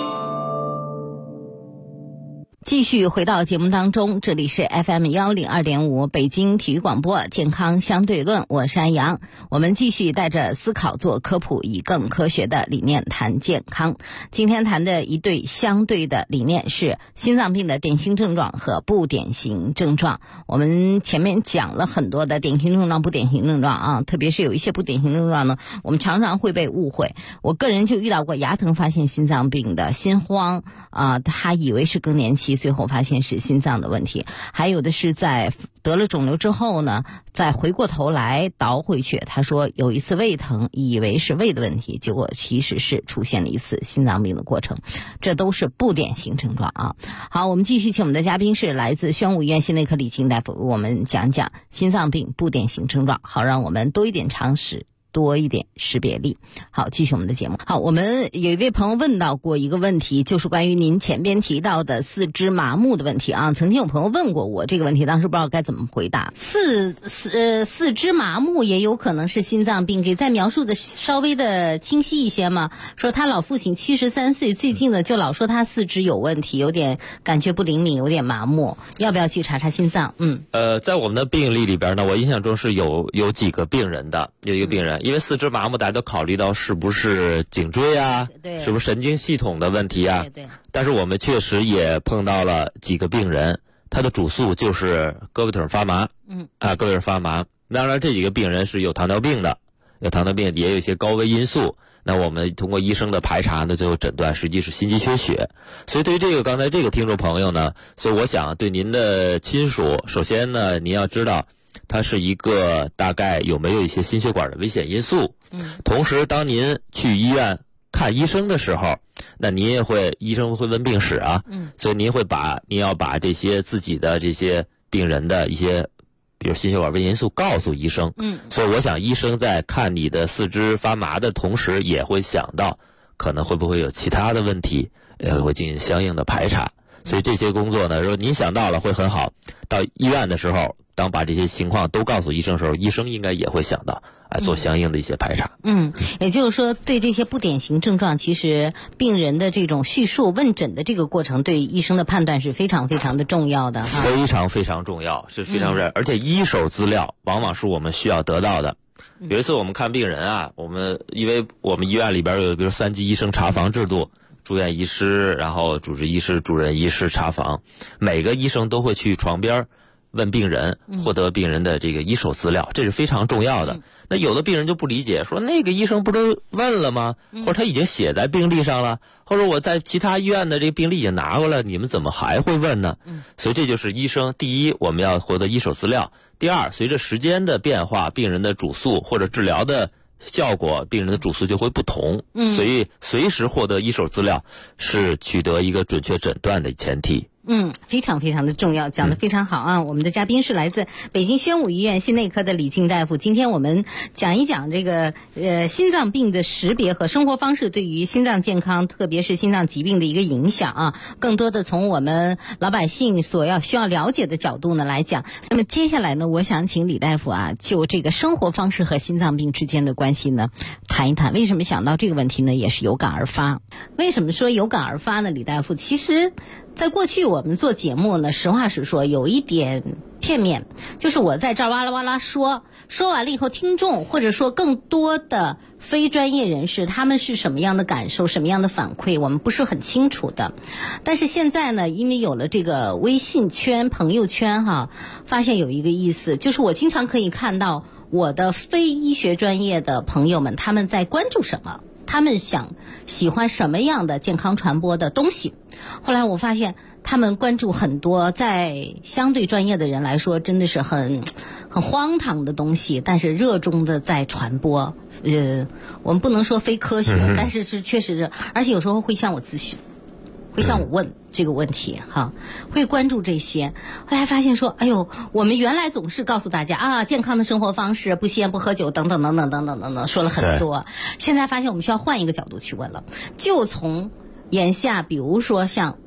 继续回到节目当中，这里是 FM102.5 北京体育广播健康相对论，我是安阳。我们继续带着思考做科普，以更科学的理念谈健康。今天谈的一对相对的理念是心脏病的典型症状和不典型症状。我们前面讲了很多的典型症状、不典型症状啊，特别是有一些不典型症状呢，我们常常会被误会。我个人就遇到过牙疼发现心脏病的，心慌他以为是更年期，最后发现是心脏的问题。还有的是在得了肿瘤之后呢，再回过头来倒回去，他说有一次胃疼，以为是胃的问题，结果其实是出现了一次心脏病的过程。这都是不典型症状啊。好，我们继续请我们的嘉宾是来自宣武医院心内科李清大夫，我们讲讲心脏病不典型症状，好让我们多一点常识，多一点识别力。好，继续我们的节目。好，我们有一位朋友问到过一个问题，就是关于您前边提到的四肢麻木的问题啊。曾经有朋友问过我这个问题，当时不知道该怎么回答。四肢麻木也有可能是心脏病，给再描述的稍微的清晰一些吗？说他老父亲73岁，最近呢就老说他四肢有问题，有点感觉不灵敏，有点麻木，要不要去查查心脏？ 在我们的病例里边呢，我印象中是有几个病人的，有一个病人。因为四肢麻木，大家都考虑到是不是颈椎啊，是不是神经系统的问题啊？但是我们确实也碰到了几个病人，他的主诉就是胳膊腿发麻，胳膊腿发麻。当然，这几个病人是有糖尿病的，也有一些高危因素。那我们通过医生的排查呢，最后诊断实际是心肌缺血。所以对于刚才这个听众朋友呢，所以我想对您的亲属，首先呢，您要知道，它是一个大概有没有一些心血管的危险因素。同时当您去医院看医生的时候，那您也医生会问病史啊，所以您要把这些自己的这些病人的一些比如心血管危险因素告诉医生。所以我想医生在看你的四肢发麻的同时，也会想到可能会不会有其他的问题，会进行相应的排查。所以这些工作呢，如果您想到了会很好，到医院的时候，当把这些情况都告诉医生的时候，医生应该也会想到做相应的一些排查。 也就是说，对这些不典型症状，其实病人的这种叙述问诊的这个过程，对医生的判断是非常非常的重要的哈。 非常非常重要，是非常而且一手资料往往是我们需要得到的。有一次我们看病人啊，因为我们医院里边有比如3级医生查房制度，住院医师，然后主治医师、主任医师查房，每个医生都会去床边问病人，获得病人的这个一手资料，这是非常重要的。那有的病人就不理解，说那个医生不都问了吗？或者他已经写在病历上了，或者我在其他医院的这个病历也拿过来，你们怎么还会问呢？所以这就是医生，第一，我们要获得一手资料；第二，随着时间的变化，病人的主诉或者治疗的效果，病人的主诉就会不同。所以随时获得一手资料是取得一个准确诊断的前提。 非常非常的重要，讲得非常好啊！我们的嘉宾是来自北京宣武医院心内科的李静大夫。今天我们讲一讲这个心脏病的识别和生活方式对于心脏健康，特别是心脏疾病的一个影响啊。更多的从我们老百姓需要了解的角度呢来讲。那么接下来呢，我想请李大夫啊，就这个生活方式和心脏病之间的关系呢谈一谈。为什么想到这个问题呢？也是有感而发。为什么说有感而发呢？李大夫，其实在过去我们做节目呢，实话实说，有一点片面，就是我在这儿哇啦哇啦说完了以后，听众或者说更多的非专业人士，他们是什么样的感受，什么样的反馈，我们不是很清楚的。但是现在呢，因为有了这个微信圈、朋友圈哈，发现有一个意思，就是我经常可以看到我的非医学专业的朋友们，他们在关注什么，他们喜欢什么样的健康传播的东西。后来我发现他们关注很多在相对专业的人来说真的是很荒唐的东西，但是热衷的在传播。我们不能说非科学，但是确实是，而且有时候会向我咨询，会向我问这个问题哈，会关注这些。后来发现说，哎呦，我们原来总是告诉大家啊，健康的生活方式，不吸烟不喝酒等等等等等等等等，说了很多。现在发现我们需要换一个角度去问了，就从眼下比如说像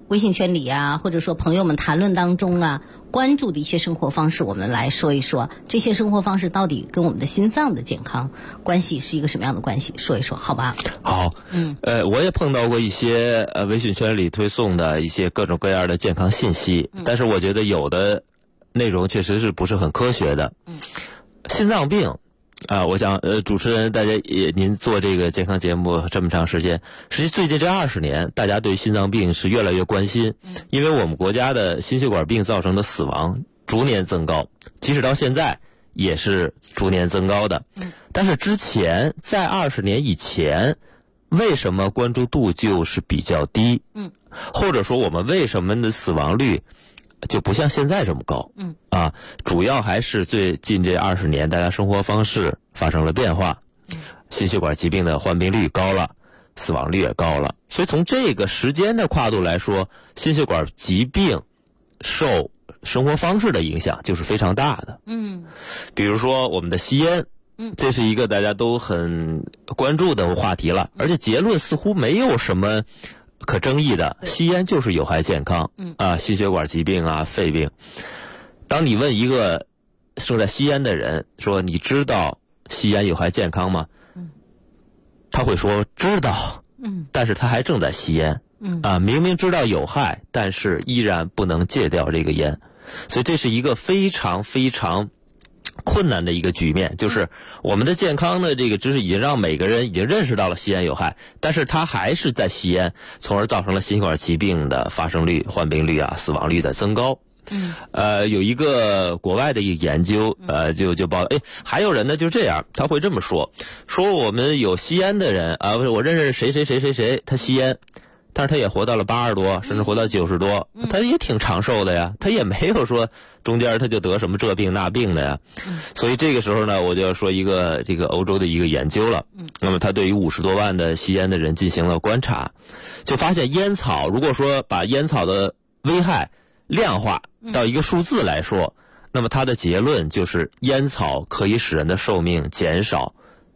微信圈里啊，或者说朋友们谈论当中啊，关注的一些生活方式，我们来说一说这些生活方式到底跟我们的心脏的健康关系是一个什么样的关系，说一说好吧？ 好，我也碰到过一些微信圈里推送的一些各种各样的健康信息，但是我觉得有的内容确实是不是很科学的。心脏病我想主持人大家您做这个健康节目这么长时间，实际最近这20年大家对心脏病是越来越关心，因为我们国家的心血管病造成的死亡逐年增高，即使到现在也是逐年增高的。但是之前在20年以前为什么关注度就是比较低？或者说我们为什么的死亡率就不像现在这么高？主要还是最近这20年大家生活方式发生了变化，心血管疾病的患病率高了，死亡率也高了。所以从这个时间的跨度来说，心血管疾病受生活方式的影响就是非常大的。比如说我们的吸烟，这是一个大家都很关注的话题了，而且结论似乎没有什么可争议的，吸烟就是有害健康，心血管疾病啊，肺病。当你问一个正在吸烟的人说你知道吸烟有害健康吗？他会说知道，但是他还正在吸烟，明明知道有害，但是依然不能戒掉这个烟。所以这是一个非常非常困难的一个局面，就是我们的健康的这个知识已经让每个人已经认识到了吸烟有害，但是他还是在吸烟，从而造成了心血管疾病的发生率、患病率死亡率的增高。有一个国外的一个研究，就报道，还有人呢就这样，他会这么说我们有吸烟的人我认识谁，他吸烟，但是他也活到了80多，甚至活到90多，他也挺长寿的呀，他也没有说中间他就得什么这病那病的呀。所以这个时候呢，我就要说一个这个欧洲的一个研究了。那么他对于50多万的吸烟的人进行了观察，就发现烟草，如果说把烟草的危害量化到一个数字来说，那么它的结论就是烟草可以使人的寿命减少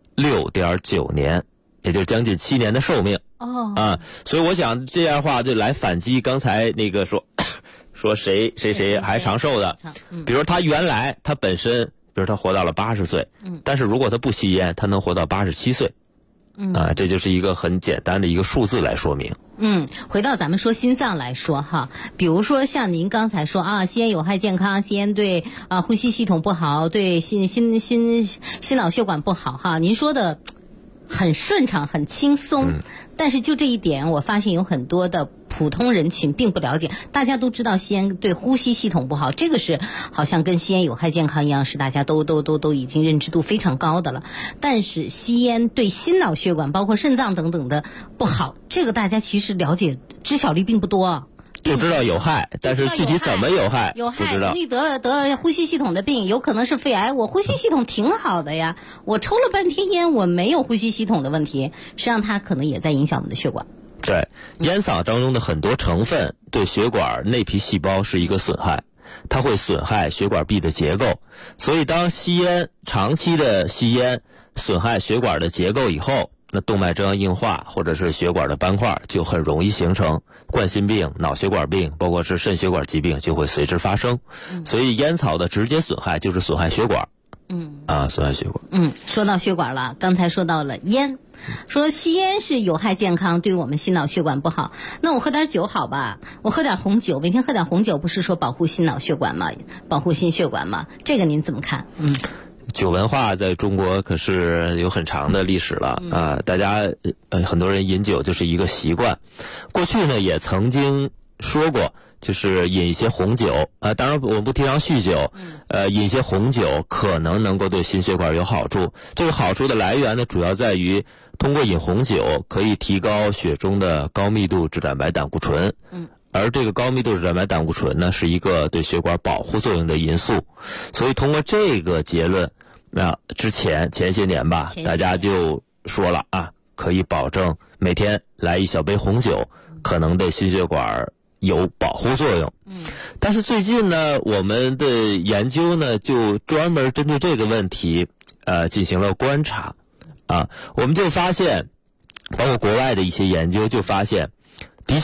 6.9年，也就是将近7年的寿命。所以我想这样的话就来反击刚才那个说谁还长寿的。比如他原来他本身，比如他活到了80岁，但是如果他不吸烟，他能活到87岁。这就是一个很简单的一个数字来说明。 回到咱们说心脏来说哈，比如说像您刚才说吸烟有害健康，吸烟对呼吸系统不好，对心脑血管不好哈，您说的很顺畅很轻松，但是就这一点我发现有很多的普通人群并不了解。大家都知道吸烟对呼吸系统不好，这个是好像跟吸烟有害健康一样，是大家都已经认知度非常高的了。但是吸烟对心脑血管包括肾脏等等的不好，这个大家其实了解知晓率并不多。 就知道有害，但是具体怎么有害不知道。 容易得呼吸系统的病，有可能是肺癌。我呼吸系统挺好的呀，我抽了半天烟，我没有呼吸系统的问题，实际上它可能也在影响我们的血管。 对，烟草当中的很多成分对血管内皮细胞是一个损害，它会损害血管壁的结构。所以当吸烟长期的吸烟损害血管的结构以后，那动脉粥样硬化或者是血管的斑块就很容易形成，冠心病、脑血管病包括是肾血管疾病就会随之发生。所以烟草的直接损害就是损害血管。损害血管。 说到血管了，刚才说到了烟，说吸烟是有害健康，对于我们心脑血管不好。那我喝点酒好吧，我喝点红酒，每天喝点红酒不是说保护心脑血管吗？保护心血管吗？这个您怎么看？ 酒文化在中国可是有很长的历史了大家很多人饮酒就是一个习惯。过去呢也曾经说过，就是饮一些红酒当然我们不提倡酗酒，饮一些红酒可能够对心血管有好处。这个好处的来源呢，主要在于通过饮红酒可以提高血中的高密度脂蛋白胆固醇。而这个高密度脂蛋白胆固醇呢，是一个对血管保护作用的因素。所以通过这个结论，前些年吧，大家就说了可以保证每天来一小杯红酒，可能对心血管有保护作用。但是最近呢，我们的研究呢就专门针对这个问题进行了观察我们就发现，包括国外的一些研究就发现，的确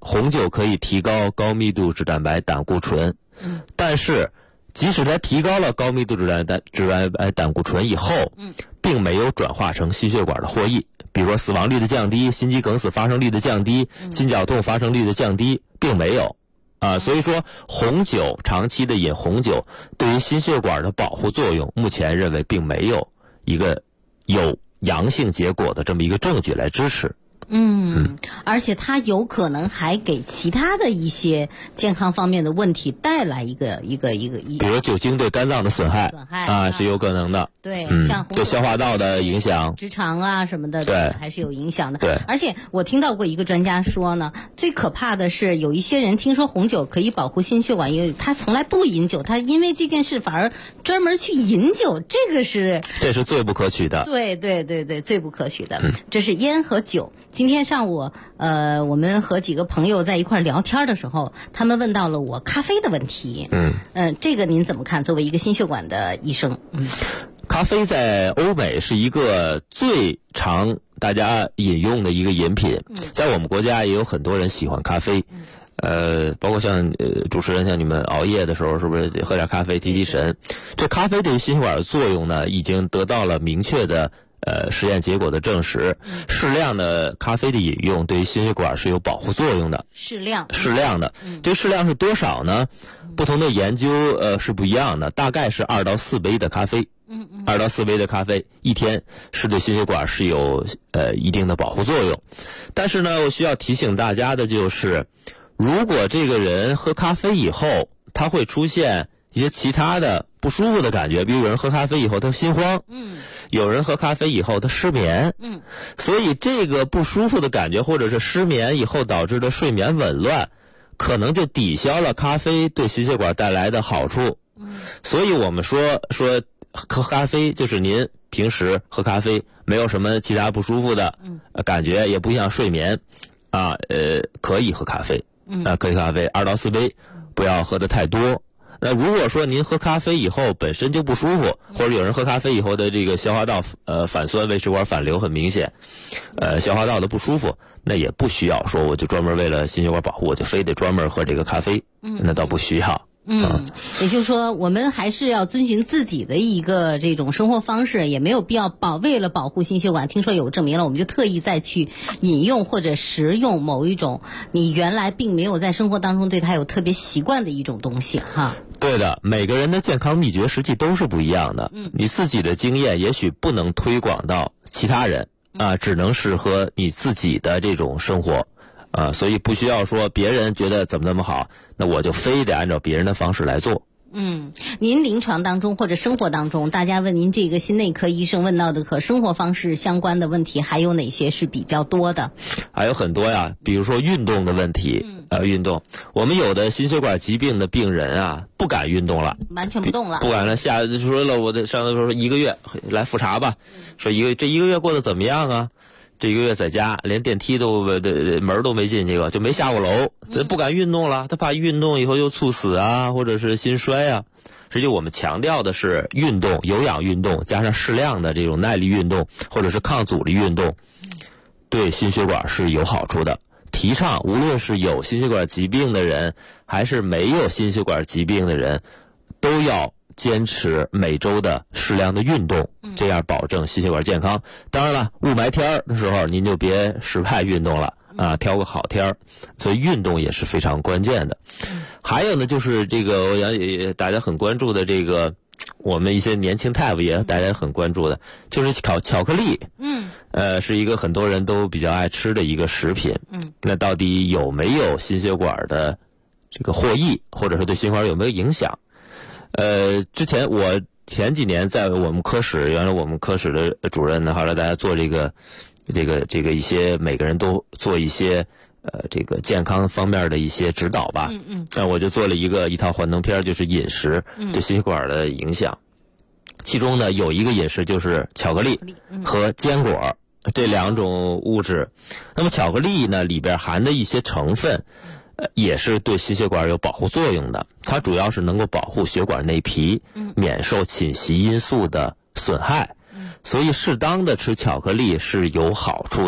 红酒可以提高高密度脂蛋白胆固醇，但是即使它提高了高密度脂蛋白胆固醇以后，并没有转化成心血管的获益，比如说死亡率的降低、心肌梗死发生率的降低、心绞痛发生率的降低，并没有所以说红酒长期的饮红酒对于心血管的保护作用，目前认为并没有一个有阳性结果的这么一个证据来支持。 而且它有可能还给其他的一些健康方面的问题带来一个，比如酒精对肝脏的损害是有可能的。 对，像对消化道的影响、 直肠啊什么的， 对， 还是有影响的。 对， 而且我听到过一个专家说呢，最可怕的是有一些人听说红酒可以保护心血管，因为他从来不饮酒，他因为这件事反而专门去饮酒，这是最不可取的。 对，最不可取的。这是烟和酒。今天上午我们和几个朋友在一块聊天的时候，他们问到了我咖啡的问题。这个您怎么看？作为一个心血管的医生， 咖啡在欧美是一个最常大家饮用的一个饮品，在我们国家也有很多人喜欢咖啡。包括像主持人，像你们熬夜的时候，是不是得喝点咖啡提提神？这咖啡对心血管的作用呢，已经得到了明确的实验结果的证实。适量的咖啡的饮用对于心血管是有保护作用的。适量的，这适量是多少呢？不同的研究是不一样的，大概是2到4杯的咖啡。2到4杯的咖啡一天是对心血管是有一定的保护作用。但是呢，我需要提醒大家的就是，如果这个人喝咖啡以后，他会出现一些其他的不舒服的感觉，比如有人喝咖啡以后他心慌，有人喝咖啡以后他失眠，所以这个不舒服的感觉或者是失眠以后导致的睡眠紊乱，可能就抵消了咖啡对心血管带来的好处。所以我们说喝咖啡就是您平时喝咖啡没有什么其他不舒服的感觉，也不影响睡眠可以喝咖啡。可以咖啡2到4杯，不要喝的太多。那如果说您喝咖啡以后本身就不舒服，或者有人喝咖啡以后的这个消化道反酸、胃食管反流很明显，消化道的不舒服，那也不需要说我就专门为了心血管保护，我就非得专门喝这个咖啡，那倒不需要。 也就是说，我们还是要遵循自己的一个这种生活方式，也没有必要为了保护心血管，听说有证明了，我们就特意再去饮用或者食用某一种你原来并没有在生活当中对它有特别习惯的一种东西哈。 对的，每个人的健康秘诀实际都是不一样的。你自己的经验也许不能推广到其他人只能适合你自己的这种生活。所以不需要说别人觉得怎么那么好，那我就非得按照别人的方式来做。 您临床当中或者生活当中，大家问您这个心内科医生问到的和生活方式相关的问题，还有哪些是比较多的？ 还有很多呀，比如说运动的问题。运动，我们有的心血管疾病的病人不敢运动了， 完全不动了， 不敢了。说了，我上次说1个月来复查吧，说这一个月过得怎么样啊？这1个月在家连电梯门都没进去过，就没下过楼，不敢运动了，他怕运动以后又猝死或者是心衰实际我们强调的是运动，有氧运动加上适量的这种耐力运动或者是抗阻力运动，对心血管是有好处的。提倡无论是有心血管疾病的人还是没有心血管疾病的人，都要坚持每周的适量的运动，这样保证心血管健康。当然了，雾霾天的时候您就别室外运动了挑个好天，所以运动也是非常关键的。还有呢，就是这个我想大家很关注的这个，我们一些年轻大夫也大家很关注的，就是巧克力。是一个很多人都比较爱吃的一个食品。那到底有没有心血管的这个获益，或者说对心血管有没有影响？之前我前几年在我们科室，原来我们科室的主任呢，后来大家做这个一些每个人都做一些这个健康方面的一些指导吧。我就做了一套幻灯片，就是饮食对心血管的影响。其中呢有一个饮食就是巧克力和坚果这2种物质。那么巧克力呢里边含的一些成分也是对心血管有保护作用的，它主要是能够保护血管内皮免受侵袭因素的损害，所以适当的吃巧克力是有好处的。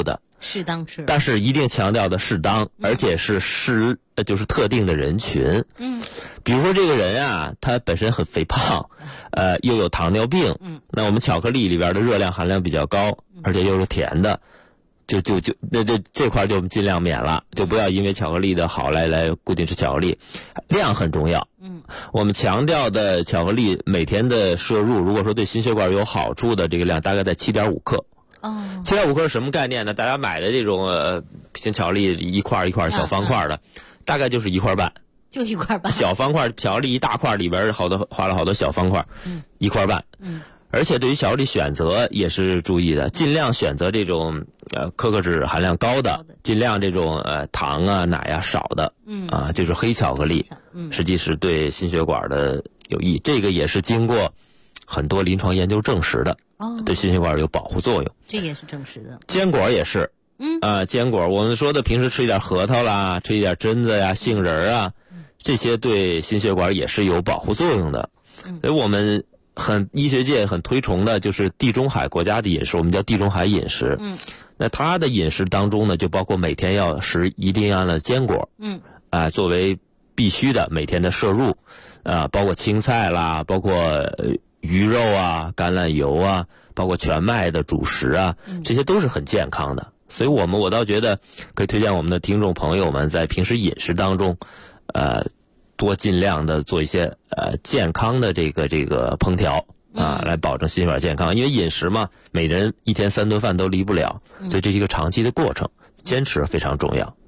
适当吃， 但是一定强调的适当，而且是就是特定的人群。比如说这个人啊，他本身很肥胖，又有糖尿病，那我们巧克力里边的热量含量比较高，而且又是甜的，这块就尽量免了，就不要因为巧克力的好来固定吃巧克力，量很重要。我们强调的巧克力每天的摄入，如果说对心血管有好处的这个量，大概在7.5克。7.5克是什么概念呢？大家买的这种像巧克力一块一块小方块的，大概就是1块半。 就1块半。小方块巧克力一大块，里边画了好多小方块，1块半。而且对于巧克力选择也是注意的，尽量选择这种可可脂含量高的，尽量这种糖啊奶啊少的，就是黑巧克力，实际是对心血管的有益。这个也是经过很多临床研究证实的，对心血管有保护作用。 这也是证实的。坚果也是，坚果我们说的平时吃一点核桃啦，吃一点榛子呀、杏仁啊，这些对心血管也是有保护作用的。所以我们医学界很推崇的就是地中海国家的饮食，我们叫地中海饮食。那它的饮食当中呢，就包括每天要食一定量的坚果，作为必须的每天的摄入，包括青菜啦，包括鱼肉啊、橄榄油啊，包括全麦的主食啊，这些都是很健康的。所以我倒觉得可以推荐我们的听众朋友们在平时饮食当中，多尽量的做一些健康的这个烹调来保证心血管健康。因为饮食嘛，每人一天3顿饭都离不了，所以这是一个长期的过程，坚持非常重要。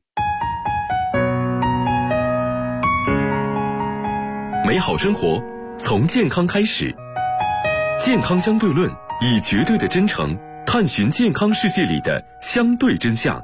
美好生活从健康开始，健康相对论以绝对的真诚探寻健康世界里的相对真相。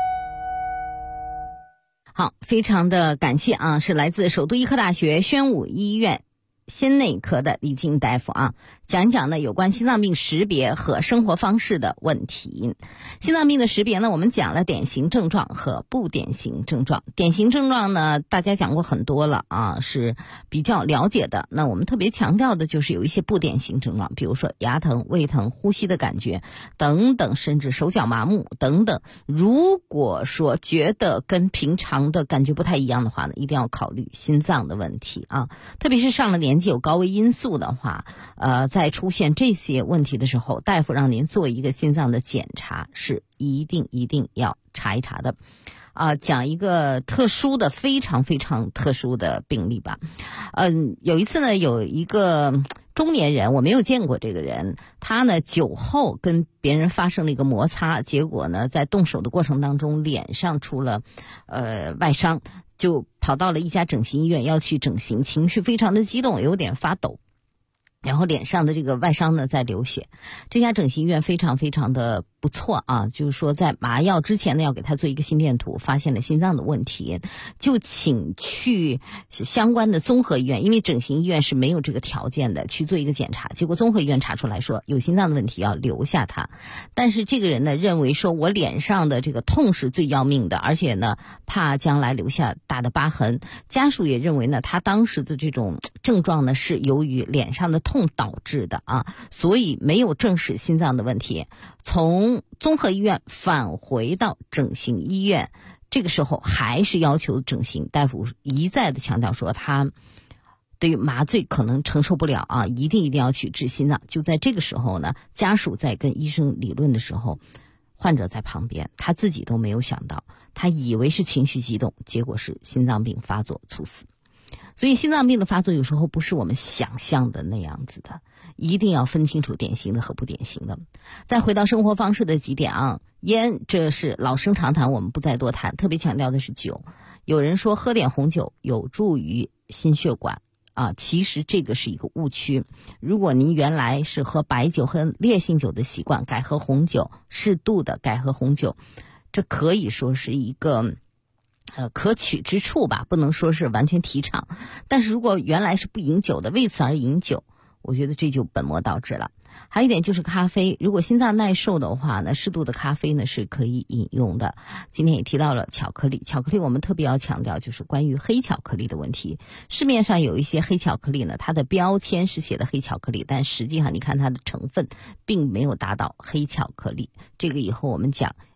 好，非常的感谢啊，是来自首都医科大学宣武医院心内科的李静大夫啊，讲一讲呢有关心脏病识别和生活方式的问题。心脏病的识别呢，我们讲了典型症状和不典型症状。典型症状呢，大家讲过很多了啊，是比较了解的。那我们特别强调的就是有一些不典型症状，比如说牙疼、胃疼、呼吸的感觉等等，甚至手脚麻木等等。如果说觉得跟平常的感觉不太一样的话呢，一定要考虑心脏的问题啊，特别是上了年纪有高危因素的话，在出现这些问题的时候，大夫让您做一个心脏的检查是一定要查一查的。讲一个非常非常特殊的病例吧。有一次呢，有一个中年人，我没有见过这个人，他呢酒后跟别人发生了一个摩擦，结果呢在动手的过程当中脸上出了外伤，就跑到了一家整形医院要去整形，情绪非常的激动，有点发抖，然后脸上的这个外伤呢在流血。这家整形医院非常非常的不错啊，就是说在麻药之前呢要给他做一个心电图，发现了心脏的问题，就请去相关的综合医院，因为整形医院是没有这个条件的，去做一个检查。结果综合医院查出来说有心脏的问题，要留下他。但是这个人呢认为说我脸上的这个痛是最要命的，而且呢怕将来留下大的疤痕。家属也认为呢他当时的这种症状呢是由于脸上的痛导致的啊，所以没有正视心脏的问题。从综合医院返回到整形医院，这个时候还是要求整形，大夫一再的强调说他对于麻醉可能承受不了啊，一定要去治心脏。就在这个时候呢，家属在跟医生理论的时候，患者在旁边，他自己都没有想到，他以为是情绪激动，结果是心脏病发作猝死。所以心脏病的发作有时候不是我们想象的那样子的，一定要分清楚典型的和不典型的。再回到生活方式的几点啊，烟这是老生常谈，我们不再多谈，特别强调的是酒。有人说喝点红酒有助于心血管啊，其实这个是一个误区。如果您原来是喝白酒和烈性酒的习惯，改喝红酒，适度的改喝红酒，这可以说是一个可取之处吧，不能说是完全提倡。但是如果原来是不饮酒的，为此而饮酒，我觉得这就本末倒置了。还有一点就是咖啡，如果心脏耐受的话呢，适度的咖啡呢是可以饮用的。今天也提到了巧克力，巧克力我们特别要强调就是关于黑巧克力的问题。市面上有一些黑巧克力呢，它的标签是写的黑巧克力，但实际上你看它的成分并没有达到黑巧克力。这个以后我们讲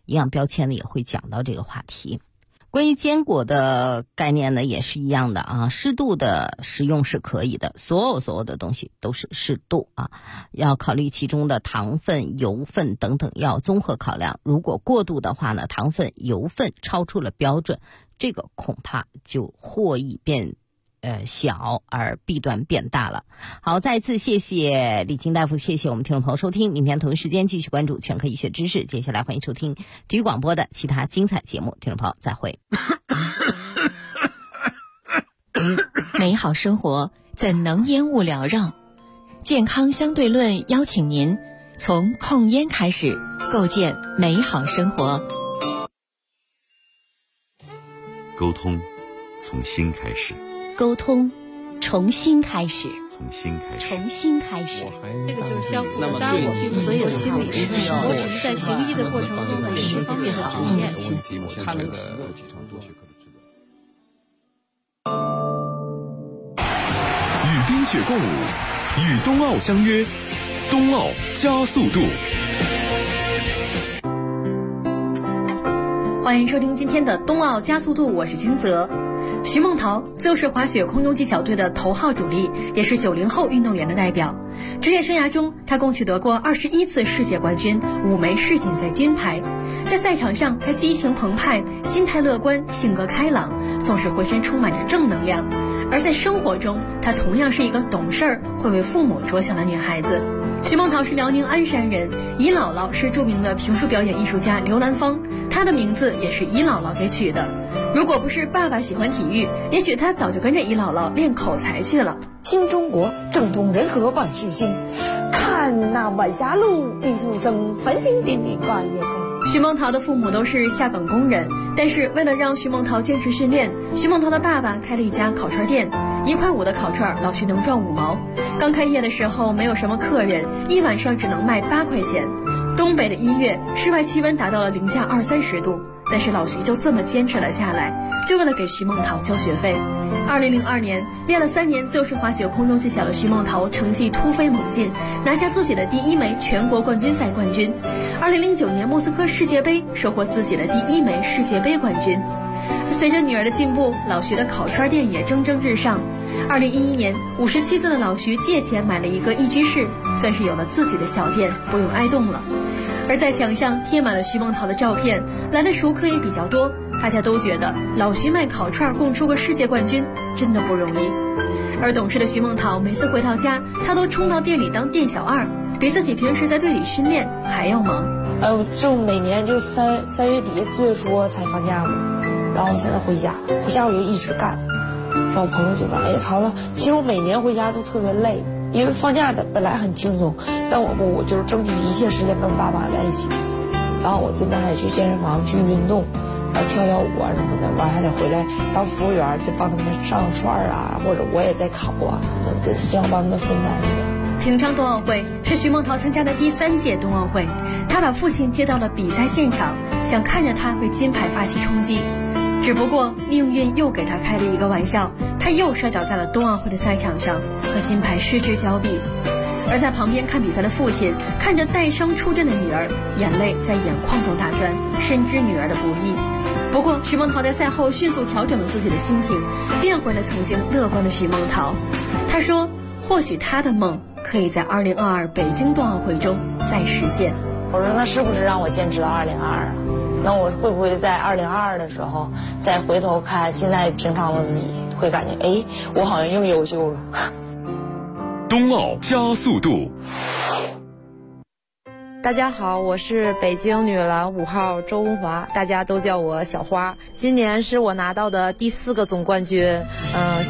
营养标签呢也会讲到这个话题。关于坚果的概念呢也是一样的啊，适度的食用是可以的，所有的东西都是适度啊，要考虑其中的糖分、油分等等，要综合考量。如果过度的话呢，糖分、油分超出了标准，这个恐怕就获益变小而弊端变大了。好，再次谢谢李金大夫，谢谢我们听众朋友收听，明天同一时间继续关注全科医学知识。接下来欢迎收听体育广播的其他精彩节目，听众朋友再会。 美好生活怎能烟雾缭绕？健康相对论邀请您从控烟开始，构建美好生活。 沟通从心开始， 沟通重新开始， 从心开始， 重新开始。 这个就是相互的。当然，我并不是心理师，我只是在行医的过程中的释放最好的验证。 他们与冰雪共舞，与冬奥相约，冬奥加速度。 欢迎收听今天的冬奥加速度，我是金泽。徐梦桃自由式滑雪空中技巧队的头号主力，也是90后运动员的代表。职业生涯中，他共取得过21次世界冠军，5枚世锦赛金牌。在赛场上，他激情澎湃，心态乐观，性格开朗，总是浑身充满着正能量。而在生活中，她同样是一个懂事儿、会为父母着想的女孩子。徐梦桃是辽宁鞍山人，姨姥姥是著名的评书表演艺术家刘兰芳，她的名字也是姨姥姥给取的。如果不是爸爸喜欢体育，也许她早就跟着姨姥姥练口才去了。 新中国政通人和万事兴，看那晚霞路，地图生，繁星点点挂夜空。 徐梦桃的父母都是下岗工人，但是为了让徐梦桃坚持训练，徐梦桃的爸爸开了一家烤串店，1块5的烤串，老徐能赚5毛。刚开业的时候没有什么客人，一晚上只能卖8块钱。东北的1月，室外气温达到了零下20-30度，但是老徐就这么坚持了下来，就为了给徐梦桃交学费。2002年，练了3年自由式滑雪空中技巧的徐梦桃成绩突飞猛进，拿下自己的第1枚全国冠军赛冠军。2009年莫斯科世界杯，收获自己的第1枚世界杯冠军。随着女儿的进步，老徐的烤串店也蒸蒸日上。2011年，57岁的老徐借钱买了一个1居室，算是有了自己的小店，不用挨冻了。而在墙上贴满了徐梦桃的照片，来的熟客也比较多，大家都觉得老徐卖烤串共出个世界冠军真的不容易。而懂事的徐梦桃每次回到家，她都冲到店里当店小二，比自己平时在队里训练还要忙。 就每年就3月底4月初才放假嘛，然后才能回家，回家我就一直干。然后我朋友就说：“哎呀，桃子，其实我每年回家都特别累，因为放假的本来很轻松，但我就是争取一切时间跟爸爸在一起。然后我这边还去健身房去运动，然后跳舞啊什么的，完还得回来当服务员，就帮他们上串啊，或者我也在烤啊，希望帮他们分担一点。” 平昌冬奥会是徐梦桃参加的第3届冬奥会，她把父亲接到了比赛现场，想看着他为金牌发起冲击。只不过命运又给他开了一个玩笑，他又摔倒在了冬奥会的赛场上，和金牌失之交臂。而在旁边看比赛的父亲看着带伤出阵的女儿，眼泪在眼眶中打转，深知女儿的不易。不过徐梦桃在赛后迅速调整了自己的心情，变回了曾经乐观的徐梦桃。她说或许她的梦可以在2022北京冬奥会中再实现。 我说那是不是让我坚持到2022啊？那我会不会在2022的时候再回头看现在平常的自己，会感觉哎，我好像又优秀了。 冬奥加速度。 大家好，我是北京女篮5号周文华，大家都叫我小花。今年是我拿到的第4个总冠军，